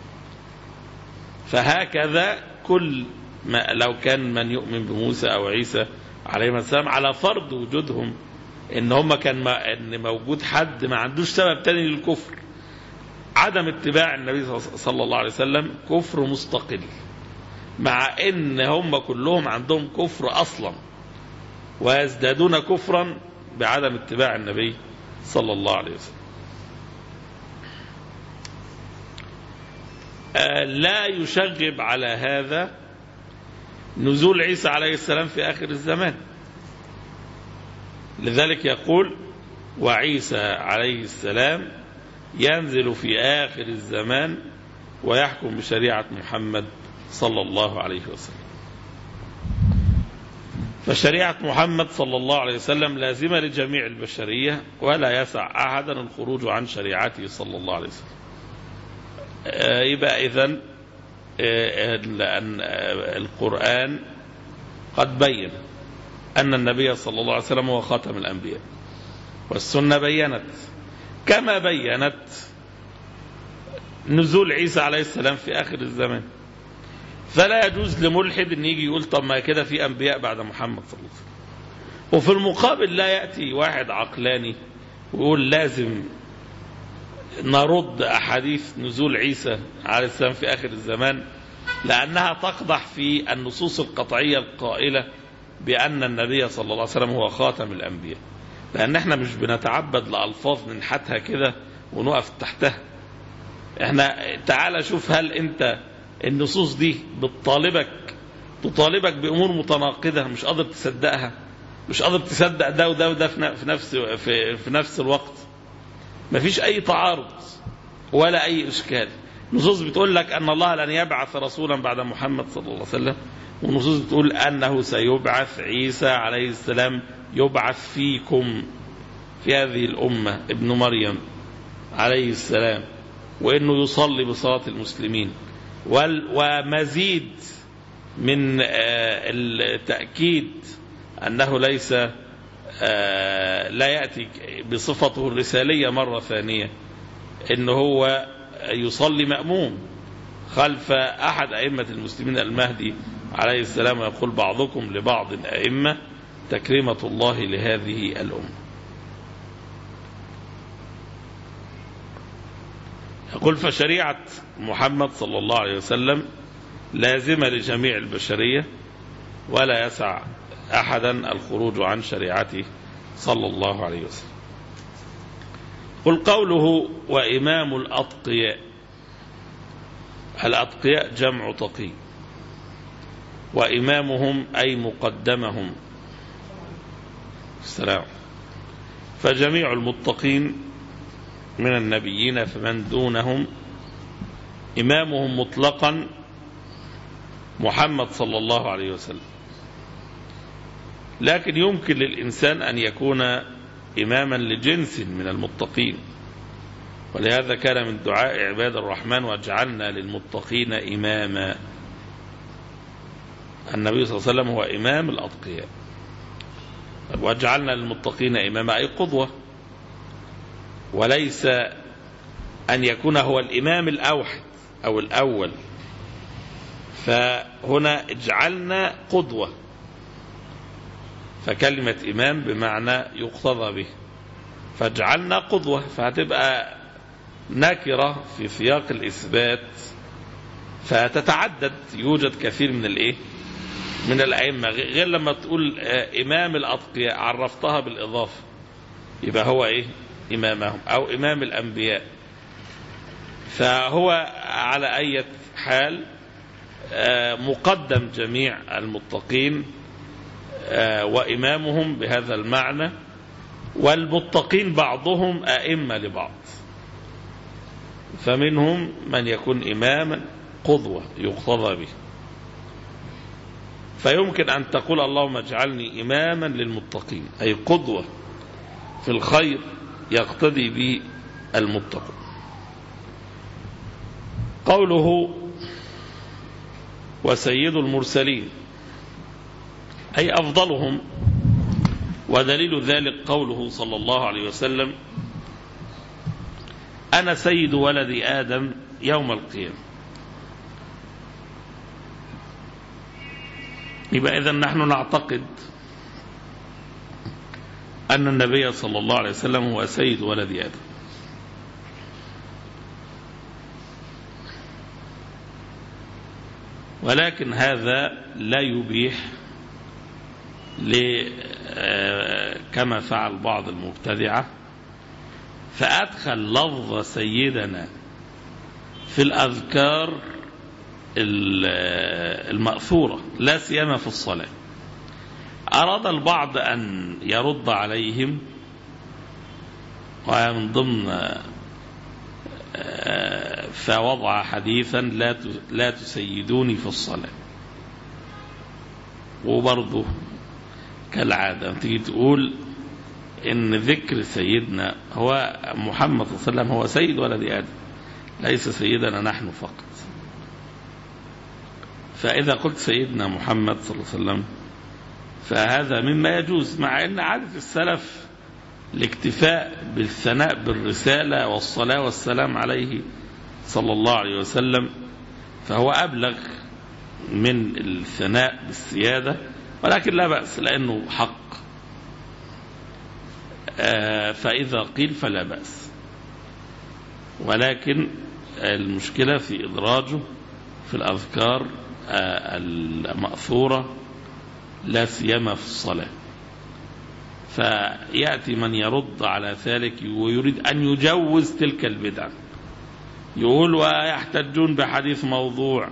فهكذا كل ما لو كان من يؤمن بموسى أو عيسى عليه السلام على فرض وجودهم إن هم كان ما إن موجود حد ما عندوش سبب تاني للكفر، عدم اتباع النبي صلى الله عليه وسلم كفر مستقل، مع إن هم كلهم عندهم كفر أصلا ويزدادون كفرا بعدم اتباع النبي صلى الله عليه وسلم. لا يشغب على هذا نزول عيسى عليه السلام في آخر الزمان، لذلك يقول وعيسى عليه السلام ينزل في آخر الزمان ويحكم بشريعة محمد صلى الله عليه وسلم. فشريعة محمد صلى الله عليه وسلم لازمة لجميع البشرية، ولا يسع أحدا الخروج عن شريعته صلى الله عليه وسلم. يبقى إذن القرآن قد بين أن النبي صلى الله عليه وسلم هو خاتم الأنبياء، والسنة بيّنت كما بيّنت نزول عيسى عليه السلام في آخر الزمان. فلا يجوز لملحد أن يجي يقول طب ما كده في أنبياء بعد محمد صلى الله عليه وسلم، وفي المقابل لا يأتي واحد عقلاني ويقول لازم نرد أحاديث نزول عيسى عليه السلام في آخر الزمان لأنها تقدح في النصوص القطعية القائلة بأن النبي صلى الله عليه وسلم هو خاتم الأنبياء. لأن احنا مش بنتعبد لألفاظ ننحتها كده ونقف تحتها. احنا تعال شوف هل انت النصوص دي بتطالبك تطالبك بأمور متناقضة مش قادر تصدقها، مش قادر تصدق ده وده وده في نفس في, في نفس الوقت، مفيش أي تعارض ولا أي إشكال. نصوص بتقول لك أن الله لن يبعث رسولا بعد محمد صلى الله عليه وسلم، ونصوص بتقول أنه سيبعث عيسى عليه السلام يبعث فيكم في هذه الأمة ابن مريم عليه السلام، وأنه يصلي بصلاة المسلمين. ومزيد من التأكيد أنه ليس لا يأتي بصفته الرسالية مرة ثانية، أنه هو يصلي مأموم خلف أحد أئمة المسلمين المهدي عليه السلام، ويقول بعضكم لبعض أئمة تكريمة الله لهذه الأمة. يقول فشريعة محمد صلى الله عليه وسلم لازمة لجميع البشرية، ولا يسع أحدا الخروج عن شريعته صلى الله عليه وسلم. قل قوله وإمام الأتقياء، الأتقياء جمع تقي، وإمامهم أي مقدمهم السلام. فجميع المتقين من النبيين فمن دونهم إمامهم مطلقا محمد صلى الله عليه وسلم. لكن يمكن للإنسان أن يكون إماما لجنس من المتقين، ولهذا كان من دعاء عباد الرحمن واجعلنا للمتقين إماما. النبي صلى الله عليه وسلم هو إمام الأتقياء. وجعلنا للمتقين إماما أي قدوة، وليس أن يكون هو الإمام الأوحد أو الأول. فهنا اجعلنا قدوة، فكلمة إمام بمعنى يقتضى به، فاجعلنا قدوة، فهتبقى نكرة في سياق الإثبات فتتعدد، يوجد كثير من الإيه من الأئمة، غير لما تقول إمام الأتقياء عرفتها بالإضافة يبقى هو إيه إمامهم أو إمام الأنبياء. فهو على أي حال مقدم جميع المتقين وإمامهم بهذا المعنى، والمتقين بعضهم أئمة لبعض، فمنهم من يكون إماما قدوة يقتضى به. فيمكن أن تقول اللهم اجعلني إماما للمتقين، أي قدوة في الخير يقتدي به المتقون. قوله وسيد المرسلين أي أفضلهم، ودليل ذلك قوله صلى الله عليه وسلم أنا سيد ولد آدم يوم القيامة. يبقى إذن نحن نعتقد أن النبي صلى الله عليه وسلم هو سيد ولد آدم، ولكن هذا لا يبيح كما فعل بعض المبتدعة فأدخل لفظ سيدنا في الأذكار المأثورة لا سيما في الصلاة. أراد البعض أن يرد عليهم، ومن ضمن فوضع حديثا لا لا تسيدوني في الصلاة. وبرضه كالعادة تيجي تقول إن ذكر سيدنا هو محمد صلى الله عليه وسلم هو سيد ولد آدم، ليس سيدنا نحن فقط. فإذا قلت سيدنا محمد صلى الله عليه وسلم فهذا مما يجوز، مع أن عادة السلف الاكتفاء بالثناء بالرسالة والصلاة والسلام عليه صلى الله عليه وسلم، فهو أبلغ من الثناء بالسيادة، ولكن لا بأس لأنه حق، فإذا قيل فلا بأس. ولكن المشكلة في إدراجه في الأذكار المأثورة لا سيما في الصلاة. فيأتي من يرد على ذلك ويريد أن يجوز تلك البدعة، يقول ويحتجون بحديث موضوع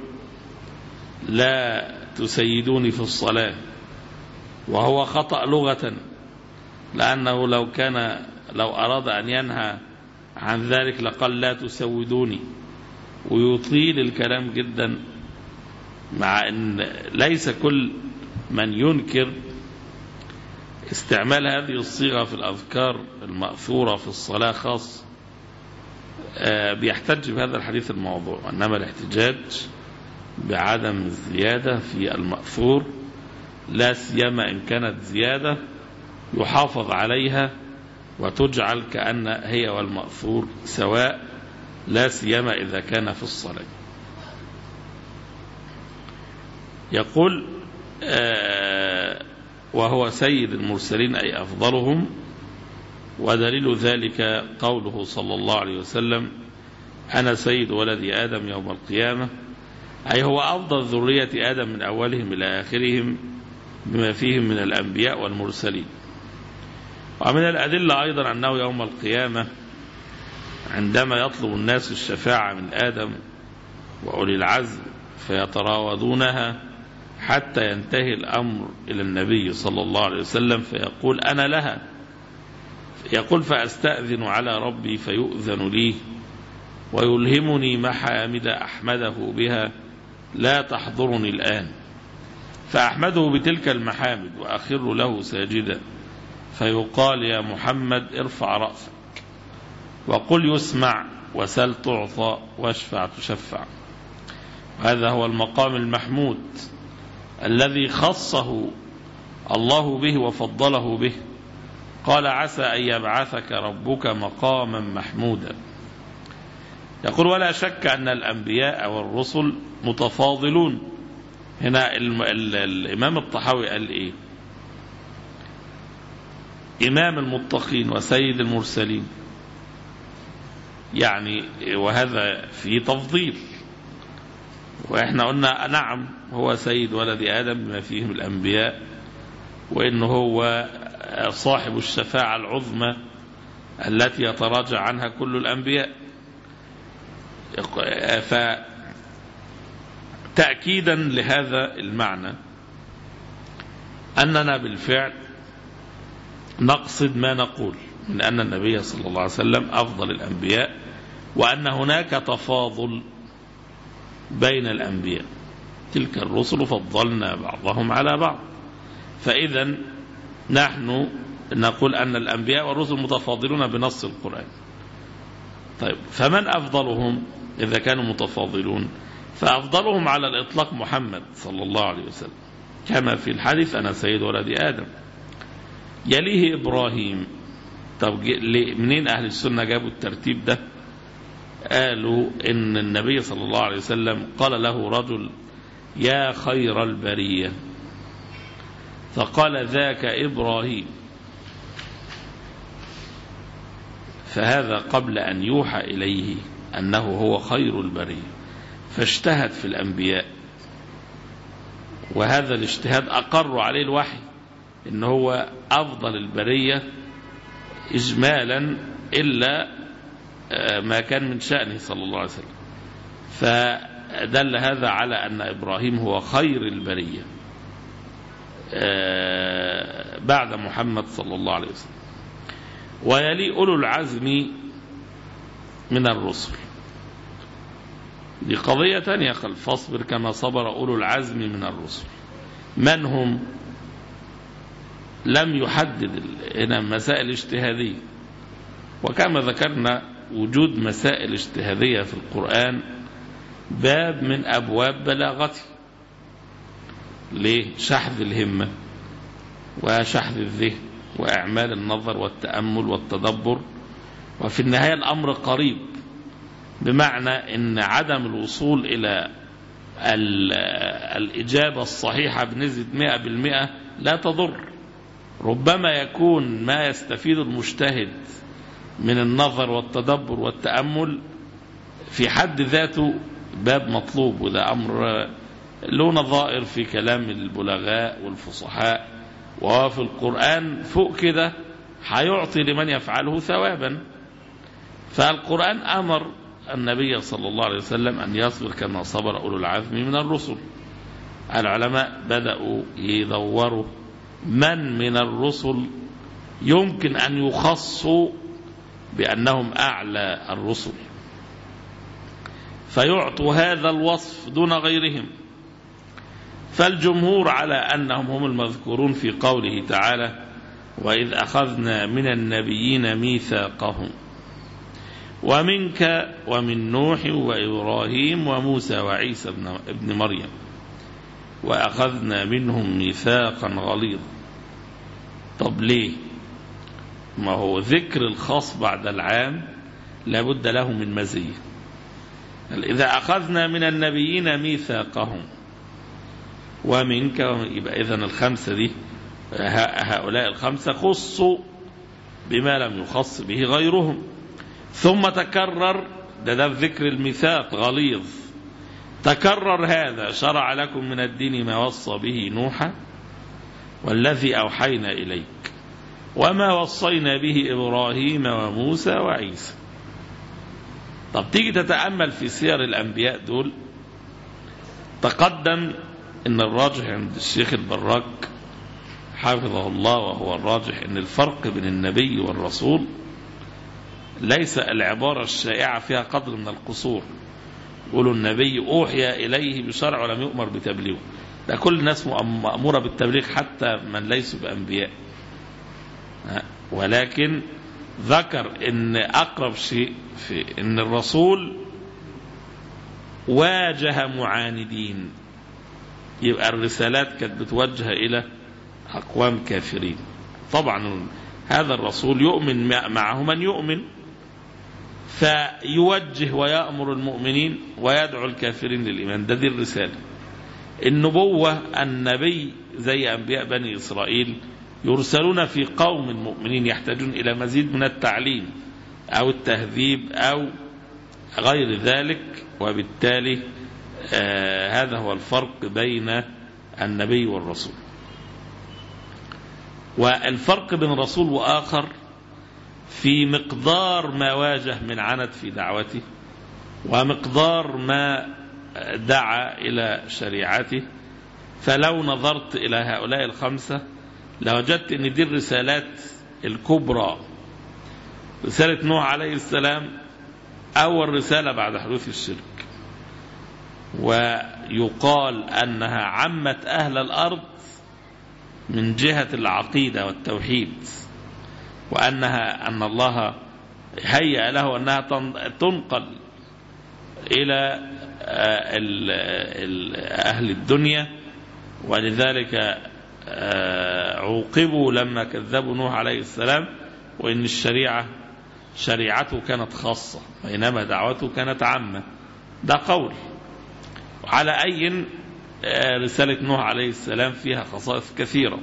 لا تسيدوني في الصلاة، وهو خطأ لغة، لأنه لو كان لو أراد أن ينهى عن ذلك لقال لا تسودوني، ويطيل الكلام جدا، مع أن ليس كل من ينكر استعمال هذه الصيغة في الأذكار المأثورة في الصلاة خاص بيحتج بهذا الحديث الموضوع، إنما الاحتجاج بعدم الزيادة في المأثور، لا سيما إن كانت زيادة يحافظ عليها وتجعل كأن هي والمأثور سواء، لا سيما إذا كان في الصلاة. يقول آه وهو سيد المرسلين أي أفضلهم، ودليل ذلك قوله صلى الله عليه وسلم أنا سيد ولد آدم يوم القيامة، أي هو أفضل ذرية آدم من أولهم إلى آخرهم بما فيهم من الأنبياء والمرسلين. ومن الأدلة أيضا أنه يوم القيامة عندما يطلب الناس الشفاعة من آدم وأولي العزم فيتراودونها حتى ينتهي الأمر إلى النبي صلى الله عليه وسلم فيقول أنا لها، يقول فأستأذن على ربي فيؤذن لي ويلهمني محامد أحمده بها لا تحضرني الآن، فأحمده بتلك المحامد وأخر له ساجدا، فيقال يا محمد ارفع رأسك وقل يسمع وسل تعطى واشفع تشفع. هذا هو المقام المحمود الذي خصه الله به وفضله به. قال عسى أن يبعثك ربك مقاما محمودا. يقول ولا شك أن الأنبياء والرسل متفاضلون. هنا الإمام الطحاوي قال إيه؟ إمام المتقين وسيد المرسلين، يعني وهذا فيه تفضيل. وإحنا قلنا نعم هو سيد ولد آدم بما فيهم الأنبياء، وإنه هو صاحب الشفاعة العظمى التي يتراجع عنها كل الأنبياء. فتأكيدا لهذا المعنى أننا بالفعل نقصد ما نقول من أن النبي صلى الله عليه وسلم أفضل الأنبياء، وأن هناك تفاضل بين الأنبياء. تلك الرسل فضلنا بعضهم على بعض. فإذا نحن نقول أن الأنبياء والرسل متفاضلون بنص القرآن. طيب فمن أفضلهم إذا كانوا متفاضلون؟ فأفضلهم على الإطلاق محمد صلى الله عليه وسلم، كما في الحديث أنا سيد ولد آدم. يليه إبراهيم. طب منين أهل السنة جابوا الترتيب ده؟ قالوا إن النبي صلى الله عليه وسلم قال له رجل يا خير البرية، فقال ذاك إبراهيم، فهذا قبل أن يوحى إليه أنه هو خير البرية، فاجتهد في الأنبياء، وهذا الاجتهاد أقر عليه الوحي إن هو أفضل البرية إجمالا إلا ما كان من شأنه صلى الله عليه وسلم. فدل هذا على أن إبراهيم هو خير البرية بعد محمد صلى الله عليه وسلم. ويلي أولو العزم من الرسل. دي قضية تانية، قال فاصبر كما صبر أولو العزم من الرسل. من هم؟ لم يحدد هنا مسائل اجتهادية، وكما ذكرنا وجود مسائل اجتهادية في القرآن باب من أبواب بلاغته. ليه؟ شحذ الهمة وشحذ الذهن وإعمال النظر والتأمل والتدبر. وفي النهاية الأمر قريب، بمعنى أن عدم الوصول إلى الإجابة الصحيحة بنسبة مئة بالمئة لا تضر. ربما يكون ما يستفيد المجتهد من النظر والتدبر والتأمل في حد ذاته باب مطلوب، وده أمر له نظائر في كلام البلغاء والفصحاء، وفي القرآن فوق كده هيعطي لمن يفعله ثوابا. فالقرآن أمر النبي صلى الله عليه وسلم أن يصبر كما صبر أولو العزم من الرسل. العلماء بدأوا يدوروا من من الرسل يمكن أن يخصوا بأنهم أعلى الرسل، فيعطوا هذا الوصف دون غيرهم. فالجمهور على أنهم هم المذكورون في قوله تعالى وإذ أخذنا من النبيين ميثاقهم ومنك ومن نوح وإبراهيم وموسى وعيسى ابن مريم وأخذنا منهم ميثاقا غليظا. طب ليه؟ ما هو ذكر الخاص بعد العام لابد له من مزية. إذا أخذنا من النبيين ميثاقهم ومنك، يبقى إذن الخمسة دي هؤلاء الخمسة خصوا بما لم يخص به غيرهم. ثم تكرر ده, ده ذكر الميثاق غليظ، تكرر هذا شرع لكم من الدين ما وصى به نوحا والذي أوحينا إليك وما وصينا به إبراهيم وموسى وعيسى. طب تيجي تتأمل في سير الأنبياء دول، تقدم إن الراجح عند الشيخ البراك حفظه الله وهو الراجح إن الفرق بين النبي والرسول ليس العبارة الشائعة فيها قدر من القصور. يقولوا النبي أوحي إليه بشرع ولم يؤمر بتبليغه، ده كل الناس مأمورة بالتبليغ حتى من ليسوا بأنبياء. ولكن ذكر إن أقرب شيء في إن الرسول واجه معاندين، يبقى الرسالات كانت بتوجه إلى أقوام كافرين. طبعا هذا الرسول يؤمن معه من يؤمن، فيوجه ويأمر المؤمنين ويدعو الكافرين للإيمان. ده دي الرسالة. النبوة النبي زي أنبياء بني إسرائيل يرسلون في قوم مؤمنين يحتاجون إلى مزيد من التعليم أو التهذيب أو غير ذلك، وبالتالي آه هذا هو الفرق بين النبي والرسول. والفرق بين رسول وآخر في مقدار ما واجه من عنت في دعوته، ومقدار ما دعا إلى شريعته. فلو نظرت إلى هؤلاء الخمسة لوجدت أن دي الرسالات الكبرى. رسالة نوح عليه السلام أول رسالة بعد حدوث الشرك، ويقال أنها عمت أهل الأرض من جهة العقيدة والتوحيد، وأنها أن الله هيأ له أنها تنقل إلى أهل الدنيا، ولذلك عوقبوا لما كذبوا نوح عليه السلام، وإن الشريعة شريعته كانت خاصة بينما دعوته كانت عامة. ده قول. على أي رسالة نوح عليه السلام فيها خصائص كثيرة.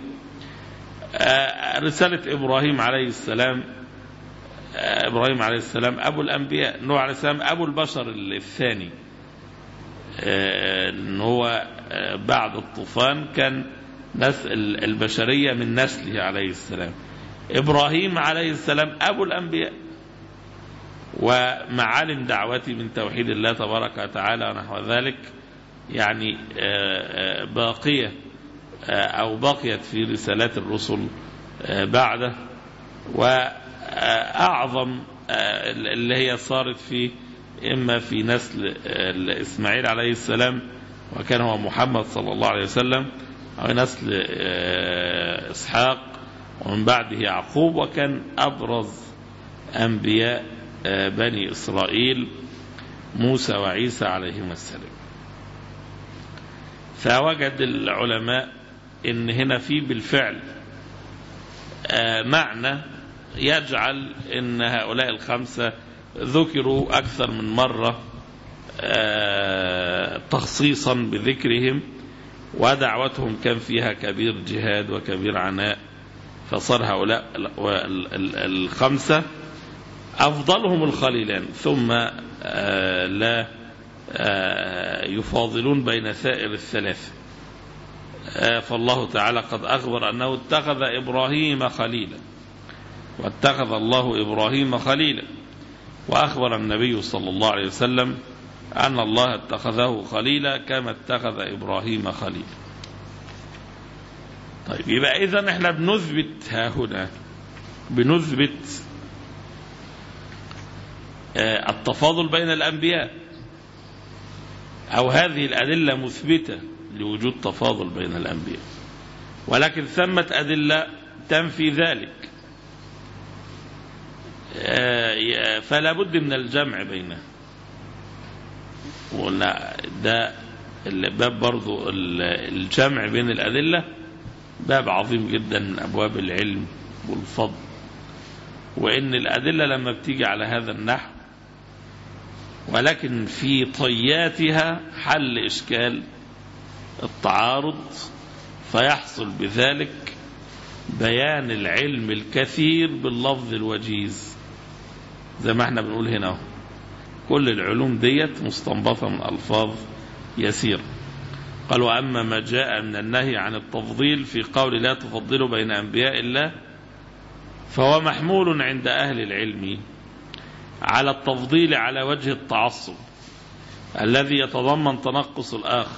رسالة إبراهيم عليه السلام إبراهيم عليه السلام أبو الأنبياء، نوح عليه السلام أبو البشر الثاني، إن هو بعد الطوفان كان نسل البشرية من نسله عليه السلام. إبراهيم عليه السلام أبو الأنبياء، ومعالم دعوته من توحيد الله تبارك وتعالى ونحو ذلك يعني باقية أو بقيت في رسالات الرسل بعده. وأعظم اللي هي صارت في إما في نسل إسماعيل عليه السلام وكان هو محمد صلى الله عليه وسلم، أو نسل إسحاق ومن بعده يعقوب، وكان أبرز أنبياء بني إسرائيل موسى وعيسى عليهما السلام. فوجد العلماء إن هنا في بالفعل معنى يجعل إن هؤلاء الخمسة ذكروا أكثر من مرة تخصيصا بذكرهم، ودعوتهم كان فيها كبير جهاد وكبير عناء، فصار هؤلاء الخمسة أفضلهم الخليلان، ثم لا يفاضلون بين سائر الثلاثة. فالله تعالى قد أخبر أنه اتخذ إبراهيم خليلا، واتخذ الله إبراهيم خليلا، وأخبر النبي صلى الله عليه وسلم أن الله اتخذه خليلا كما اتخذ إبراهيم خليلا. طيب، يبقى إذن احنا بنثبت ها هنا بنثبت التفاضل بين الأنبياء، أو هذه الأدلة مثبتة لوجود تفاضل بين الأنبياء، ولكن ثمة أدلة تنفي ذلك، فلا بد من الجمع بينها. وقلنا ده الباب برضو الجمع بين الأدلة باب عظيم جدا من أبواب العلم والفضل، وإن الأدلة لما بتيجي على هذا النحو ولكن في طياتها حل إشكال التعارض، فيحصل بذلك بيان العلم الكثير باللفظ الوجيز، زي ما احنا بنقول هنا. كل العلوم ديت مستنبطة من ألفاظ يسير. قال: وأما ما جاء من النهي عن التفضيل في قول لا تفضلوا بين أنبياء الله، فهو محمول عند أهل العلم على التفضيل على وجه التعصب الذي يتضمن تنقص الآخر،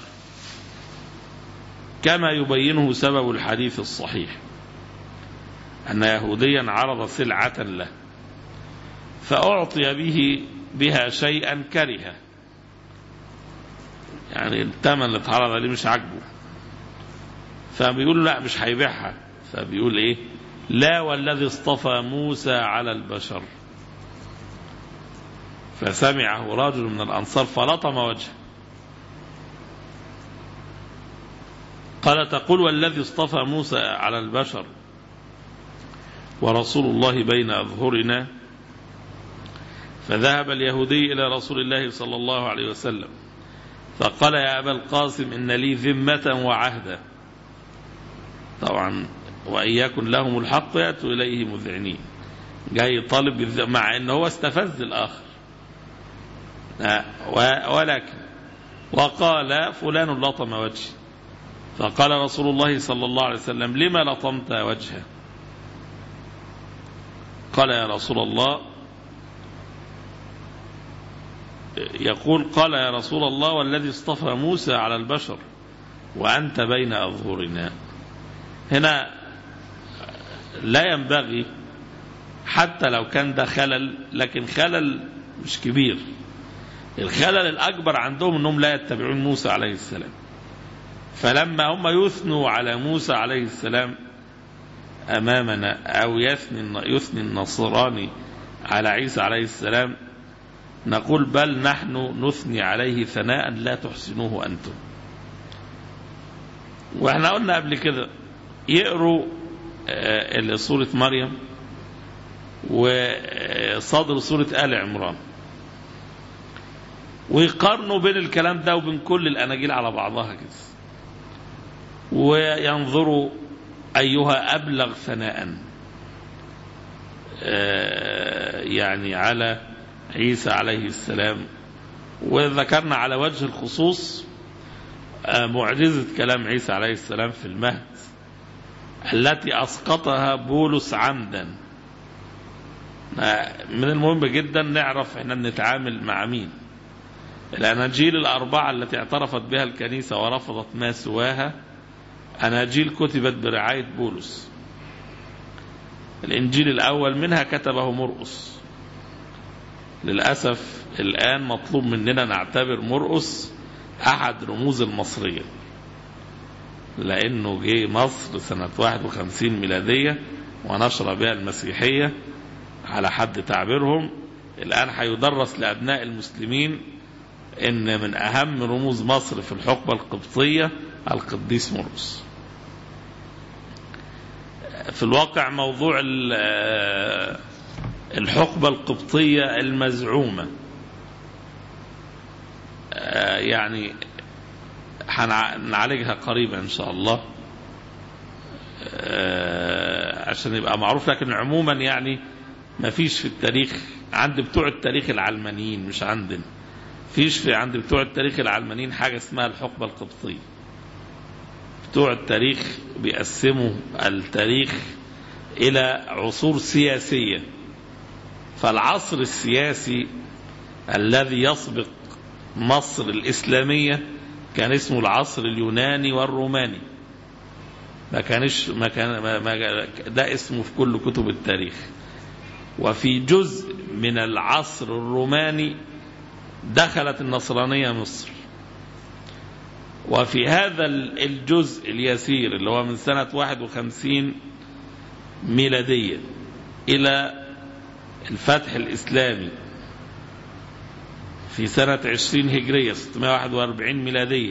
كما يبينه سبب الحديث الصحيح أن يهوديا عرض سلعة له فأعطي به بها شيئا كرهه، يعني الثمن اللي اتعرض عليه مش عاجبه، فبيقول لا مش هيبيعها، فبيقول ايه؟ لا والذي اصطفى موسى على البشر. فسمعه رجل من الأنصار فلطم وجهه، قال تقول والذي اصطفى موسى على البشر ورسول الله بين أظهرنا. فذهب اليهودي إلى رسول الله صلى الله عليه وسلم فقال يا أبا القاسم إن لي ذمة وعهدا. طبعا وإن يكن لهم الحق يأتوا إليه مذعنين، جاي طالب مع أنه هو استفز الآخر، ولكن وقال فلان لطم وجهي. فقال رسول الله صلى الله عليه وسلم لما لطمت وجهه؟ قال يا رسول الله يقول قال يا رسول الله والذي اصطفى موسى على البشر وأنت بين أظهرنا. هنا لا ينبغي حتى لو كان ده خلل، لكن خلل مش كبير. الخلل الأكبر عندهم أنهم لا يتبعون موسى عليه السلام. فلما هم يثنوا على موسى عليه السلام أمامنا أو يثني يثني النصراني على عيسى عليه السلام نقول بل نحن نثني عليه ثناء لا تحسنوه أنتم. وإحنا قلنا قبل كده يقروا سورة مريم وصدر سورة آل عمران ويقارنوا بين الكلام ده وبين كل الأناجيل على بعضها كده، وينظروا أيها أبلغ ثناء يعني على عيسى عليه السلام. وذكرنا على وجه الخصوص معجزة كلام عيسى عليه السلام في المهد التي أسقطها بولس عمدا. من المهم جدا نعرف احنا بنتعامل مع مين. الأناجيل الأربعة التي اعترفت بها الكنيسة ورفضت ما سواها أناجيل كتبت برعاية بولس. الإنجيل الأول منها كتبه مرقس. للأسف الآن مطلوب مننا نعتبر مرقس أحد رموز المصرية، لأنه جه مصر سنة واحد وخمسين ميلادية ونشر بها المسيحية على حد تعبيرهم. الآن هيدرس لأبناء المسلمين إن من أهم رموز مصر في الحقبة القبطية القديس مرقس. في الواقع موضوع الحقبة القبطية المزعومة يعني هنعالجها قريبا إن شاء الله عشان يبقى معروف. لكن عموما يعني ما فيش في التاريخ عند بتوع التاريخ العلمانيين، مش عندنا، فيش في عند بتوع التاريخ العلمانيين حاجة اسمها الحقبة القبطية. بتوع التاريخ بيقسموا التاريخ إلى عصور سياسية. فالعصر السياسي الذي يسبق مصر الإسلامية كان اسمه العصر اليوناني والروماني. ما كانش ما كان ما ما ده اسمه في كل كتب التاريخ. وفي جزء من العصر الروماني دخلت النصرانية مصر. وفي هذا الجزء اليسير اللي هو من سنة واحد وخمسين ميلادية إلى الفتح الإسلامي في سنة عشرين هجرية ستمائة وواحد وأربعين ميلادية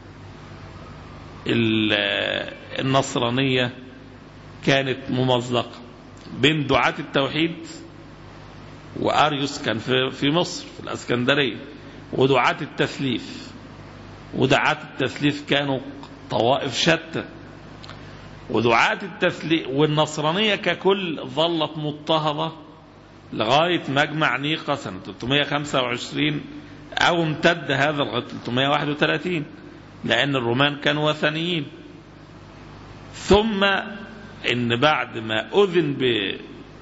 النصرانية كانت ممزقة بين دعاة التوحيد، وأريوس كان في مصر في الأسكندرية، ودعاة التثليث. ودعاة التثليث كانوا طوائف شتى. ودعاة التثليث والنصرانية ككل ظلت مضطهدة لغاية مجمع نيقة سنة ثلاثمائة وخمسة وعشرين أو امتد هذا لغاية ثلاثمائة وواحد وثلاثين لأن الرومان كانوا وثنيين. ثم إن بعد ما أذن ب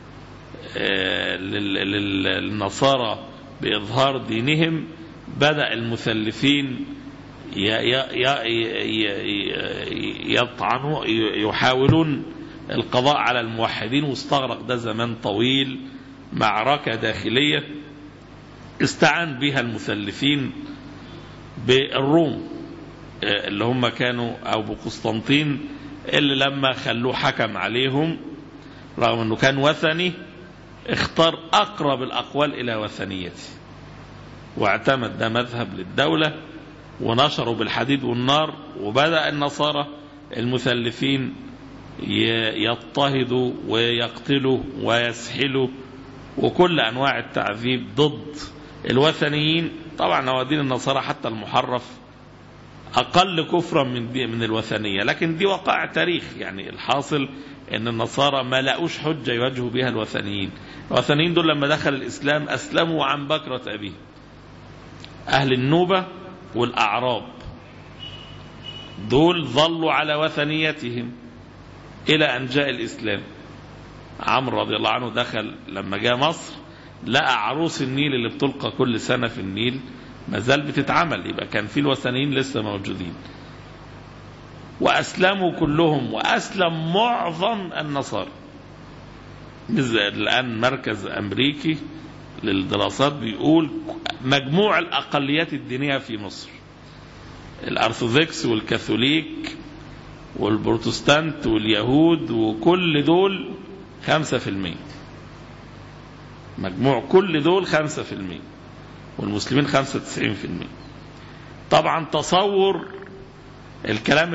للنصارى بإظهار دينهم بدأ المثلثين يطعنوا يحاولون القضاء على الموحدين، واستغرق ده زمان طويل، معركة داخلية استعان بها المثلثين بالروم اللي هم كانوا أو بقسطنطين اللي لما خلوه حكم عليهم رغم أنه كان وثني اختار أقرب الأقوال إلى وثنيته، واعتمد ده مذهب للدولة ونشروا بالحديد والنار. وبدأ النصارى المثلثين يضطهدوا ويقتلوا ويسحلوا وكل أنواع التعذيب ضد الوثنيين. طبعا هو دين النصارى حتى المحرف أقل كفرا من دي من الوثنية، لكن دي وقائع تاريخ. يعني الحاصل أن النصارى ما لقوش حجة يواجهوا بها الوثنيين. الوثنيين دول لما دخل الإسلام أسلموا عن بكرة أبيه. أهل النوبة والأعراب دول ظلوا على وثنيتهم إلى أن جاء الإسلام. عمرو رضي الله عنه دخل لما جاء مصر لقى عروس النيل اللي بتلقى كل سنة في النيل ما زال بتتعمل، يبقى كان في الوثنيين لسه موجودين. وأسلموا كلهم، وأسلم معظم النصارى. الآن مركز أمريكي للدراسات بيقول مجموع الأقليات الدينية في مصر، الأرثوذكس والكاثوليك والبروتستانت واليهود وكل دول خمسة في المية، مجموع كل دول خمسة في المية، والمسلمين خمسة وتسعين في المية. طبعا تصور الكلام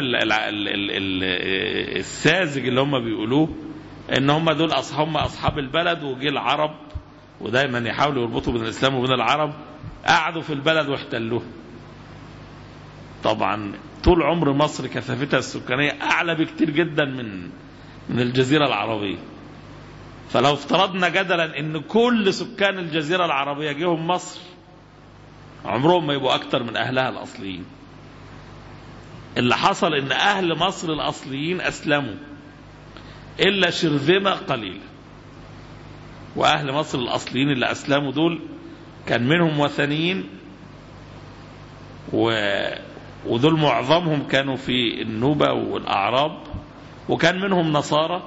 الساذج اللي هم بيقولوه ان هم دول هم اصحاب البلد، وجي العرب ودايما يحاولوا يربطوا بين الاسلام وبين العرب، قعدوا في البلد واحتلوه. طبعا طول عمر مصر كثافتها السكانية اعلى بكتير جدا من من الجزيرة العربية. فلو افترضنا جدلا ان كل سكان الجزيرة العربية جيهم مصر عمرهم ما يبقوا اكتر من اهلها الاصليين. اللي حصل ان اهل مصر الاصليين اسلموا الا شرذمة قليلة، واهل مصر الاصليين اللي اسلموا دول كان منهم وثنيين، و... ودول معظمهم كانوا في النوبة والاعراب، وكان منهم نصارى،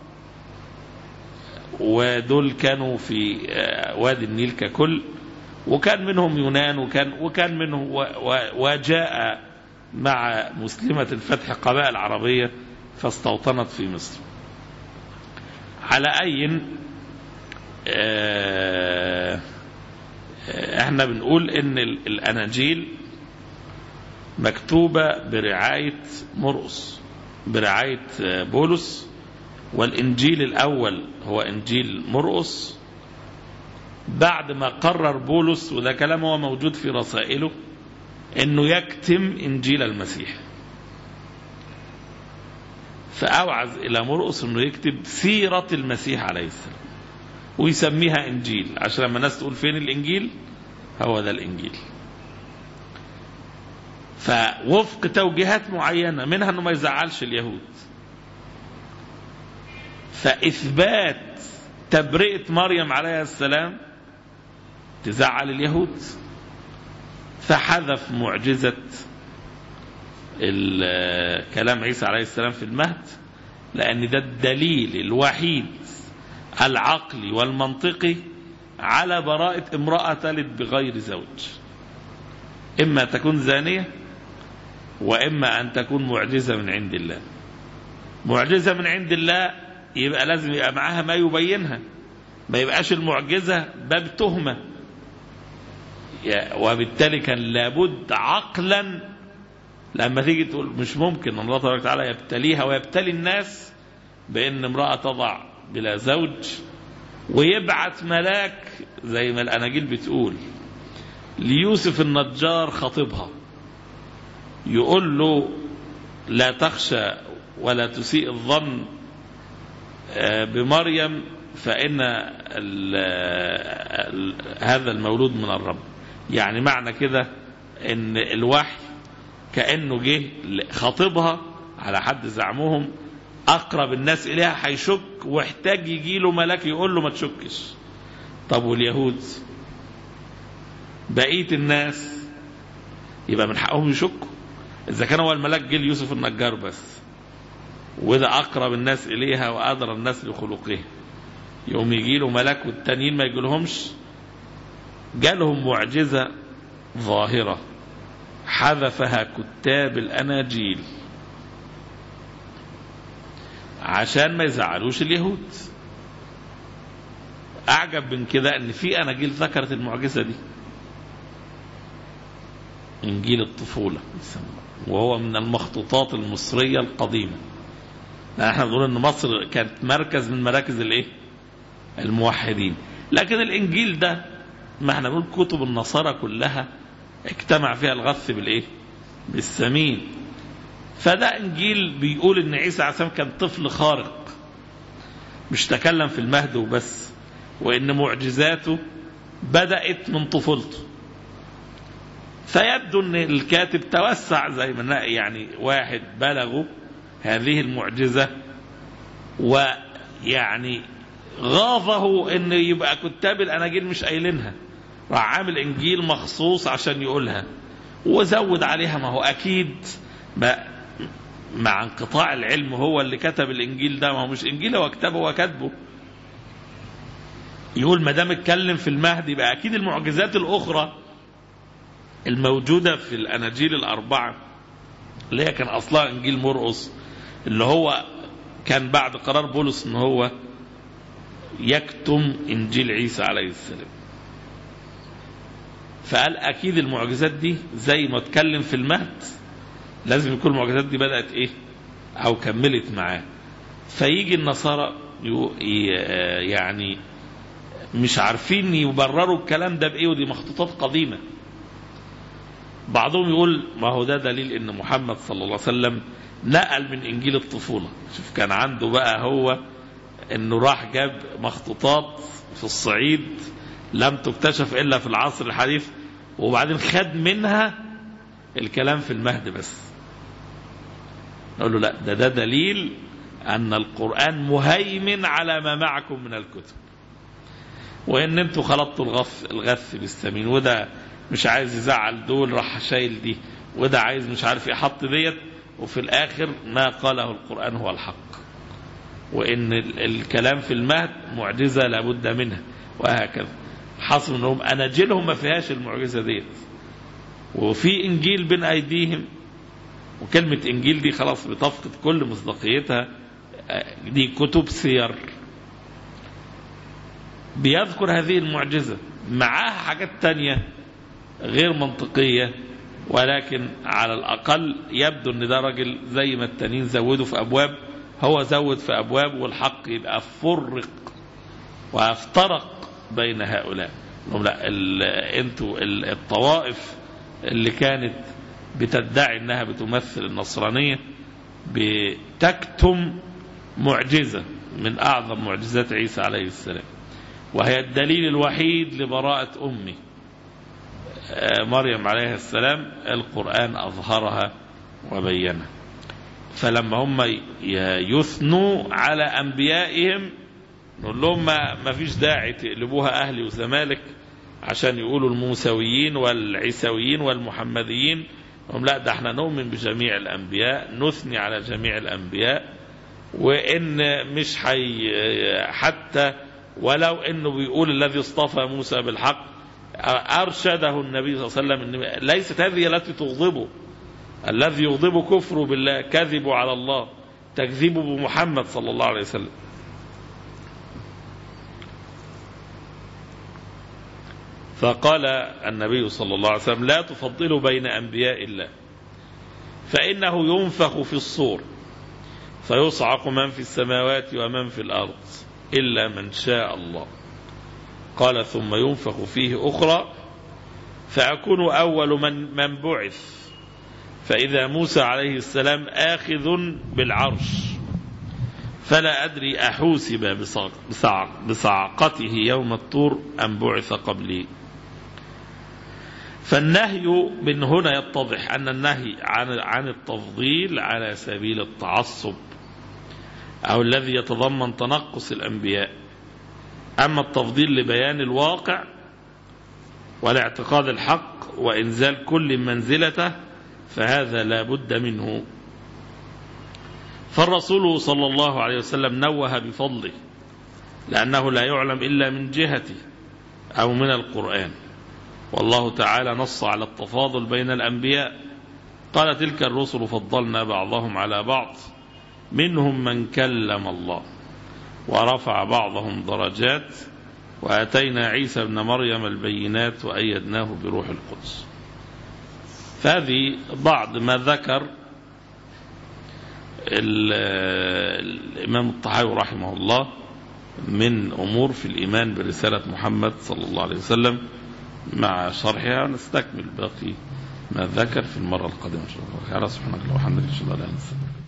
ودول كانوا في وادي النيل ككل، وكان منهم يونان، وكان وكان منه وجاء مع مسلمة الفتح قبائل عربية فاستوطنت في مصر. على أي احنا بنقول ان الأناجيل مكتوبة برعاية مرقس، برعاية بولس، والإنجيل الأول هو إنجيل مرقس بعد ما قرر بولس، وده كلام هو موجود في رسائله، انه يكتم انجيل المسيح. فأوعز الى مرقس انه يكتب سيرة المسيح عليه السلام ويسميها انجيل، عشان لما الناس تقول فين الانجيل هو ده الانجيل. فوفق توجيهات معينة منها انه ما يزعلش اليهود، فإثبات تبرئة مريم عليه السلام تزعل اليهود، فحذف معجزة كلام عيسى عليه السلام في المهد، لأن ده الدليل الوحيد العقلي والمنطقي على براءة امرأة تلد بغير زوج، إما تكون زانية وإما أن تكون معجزة من عند الله. معجزة من عند الله يبقى لازم يبقى معاها ما يبينها، ما يبقاش المعجزة باب تهمة، وبالتالي كان لابد عقلا لما تيجي تقول مش ممكن الله تبارك وتعالى يبتليها ويبتلي الناس بأن امرأة تضع بلا زوج، ويبعث ملاك زي ما الأناجيل بتقول ليوسف النجار خطيبها يقول له لا تخشى ولا تسيء الظن بمريم فإن هذا المولود من الرب. يعني معنى كده ان الوحي كأنه جه خطيبها على حد زعمهم، أقرب الناس إليها هيشك واحتاج يجي له ملاك يقول له ما تشكش. طب واليهود بقية الناس يبقى من حقهم يشكوا، إذا كان هو الملاك جه ليوسف النجار بس، وإذا أقرب الناس إليها وأدرى الناس لخلقه يوم يجي له ملاك والتانيين ما يقولهمش. جالهم معجزة ظاهرة حذفها كتاب الأناجيل عشان ما يزعلوش اليهود. أعجب من كده أن في أناجيل ذكرت المعجزة دي، إنجيل الطفولة، وهو من المخطوطات المصرية القديمة. احنا بنقول ان مصر كانت مركز من مراكز الايه الموحدين، لكن الإنجيل ده ما احنا بنقول كتب النصارى كلها اجتمع فيها الغث بالايه بالسمين. فده إنجيل بيقول ان عيسى عليه السلام كان طفل خارق، مش تكلم في المهد وبس، وان معجزاته بدأت من طفولته. فيبدو ان الكاتب توسع زي ما يعني واحد بلغوا هذه المعجزة ويعني غاظه ان يبقى كتاب الاناجيل مش قايلينها، راح عامل انجيل مخصوص عشان يقولها وزود عليها. ما هو اكيد مع انقطاع العلم هو اللي كتب الانجيل ده، ما هو مش انجيل هو كتابه هو كاتبه. يقول ما دام اتكلم في المهدي يبقى اكيد المعجزات الاخرى الموجودة في الاناجيل الاربعة اللي هي كان اصلها انجيل مرقس اللي هو كان بعد قرار بولس ان هو يكتم انجيل عيسى عليه السلام. فقال اكيد المعجزات دي زي ما اتكلم في المهد لازم يكون المعجزات دي بدأت ايه او كملت معاه. فيجي النصارى يعني مش عارفين يبرروا الكلام ده بايه، ودي مخطوطات قديمة. بعضهم يقول ما هو ده دليل ان محمد صلى الله عليه وسلم نقل من انجيل الطفولة. شوف كان عنده بقى هو انه راح جاب مخطوطات في الصعيد لم تكتشف الا في العصر الحديث، وبعدين خد منها الكلام في المهد بس. نقول له لا، ده ده دليل ان القرآن مهيمن على ما معكم من الكتب، وان انتوا خلطتوا الغث الغث بالسمين، وده مش عايز يزعل دول راح شايل دي، وده عايز مش عارف يحط ديت، وفي الاخر ما قاله القرآن هو الحق، وان الكلام في المهد معجزة لابد منها، وهكذا. حصل انهم اناجيلهم ما فيهاش المعجزة ديت، وفي انجيل بين ايديهم، وكلمة انجيل دي خلاص بتفقد كل مصداقيتها، دي كتب سير بيذكر هذه المعجزة معاها حاجات تانية غير منطقية، ولكن على الأقل يبدو أن ده راجل زي ما التانيين زودوا في أبواب هو زود في أبواب، والحق يبقى فرق وافترق بين هؤلاء. لا، انتوا الطوائف اللي كانت بتدعي انها بتمثل النصرانية بتكتم معجزة من أعظم معجزات عيسى عليه السلام، وهي الدليل الوحيد لبراءة أمه مريم عليه السلام. القرآن أظهرها وبينها. فلما هم يثنوا على أنبيائهم نقول لهم ما فيش داعي تقلبوها أهلي وزمالك عشان يقولوا الموسويين والعيسويين والمحمديين. هم لا، ده احنا نؤمن بجميع الأنبياء، نثني على جميع الأنبياء، وإن مش حي حتى ولو إنه بيقول الذي اصطفى موسى بالحق أرشده النبي صلى الله عليه وسلم إن ليست هذه التي تغضبه. الذي يغضب كفره بالله، كذب على الله، تكذيب بمحمد صلى الله عليه وسلم. فقال النبي صلى الله عليه وسلم لا تفضلوا بين أنبياء الله، فإنه ينفخ في الصور فيصعق من في السماوات ومن في الأرض إلا من شاء الله. قال ثم ينفخ فيه أخرى فأكون أول من, من بعث، فإذا موسى عليه السلام آخذ بالعرش، فلا أدري أحوسب بصعقته يوم الطور أم بعث قبلي. فالنهي من هنا يتضح أن النهي عن عن التفضيل على سبيل التعصب أو الذي يتضمن تنقص الأنبياء. أما التفضيل لبيان الواقع والاعتقاد الحق وإنزال كل منزلته فهذا لا بد منه. فالرسول صلى الله عليه وسلم نوه بفضله لأنه لا يعلم إلا من جهته أو من القرآن، والله تعالى نص على التفاضل بين الأنبياء. قال تلك الرسل فضلنا بعضهم على بعض منهم من كلم الله ورفع بعضهم درجات وآتينا عيسى ابن مريم البينات وأيدناه بروح القدس. فهذه بعض ما ذكر الإمام الطحاوي رحمه الله من أمور في الإيمان برسالة محمد صلى الله عليه وسلم مع شرحها. نستكمل باقي ما ذكر في المرة القادمة إن شاء الله. سبحانك اللهم وبحمدك أشهد أن لا إله إلا أنت.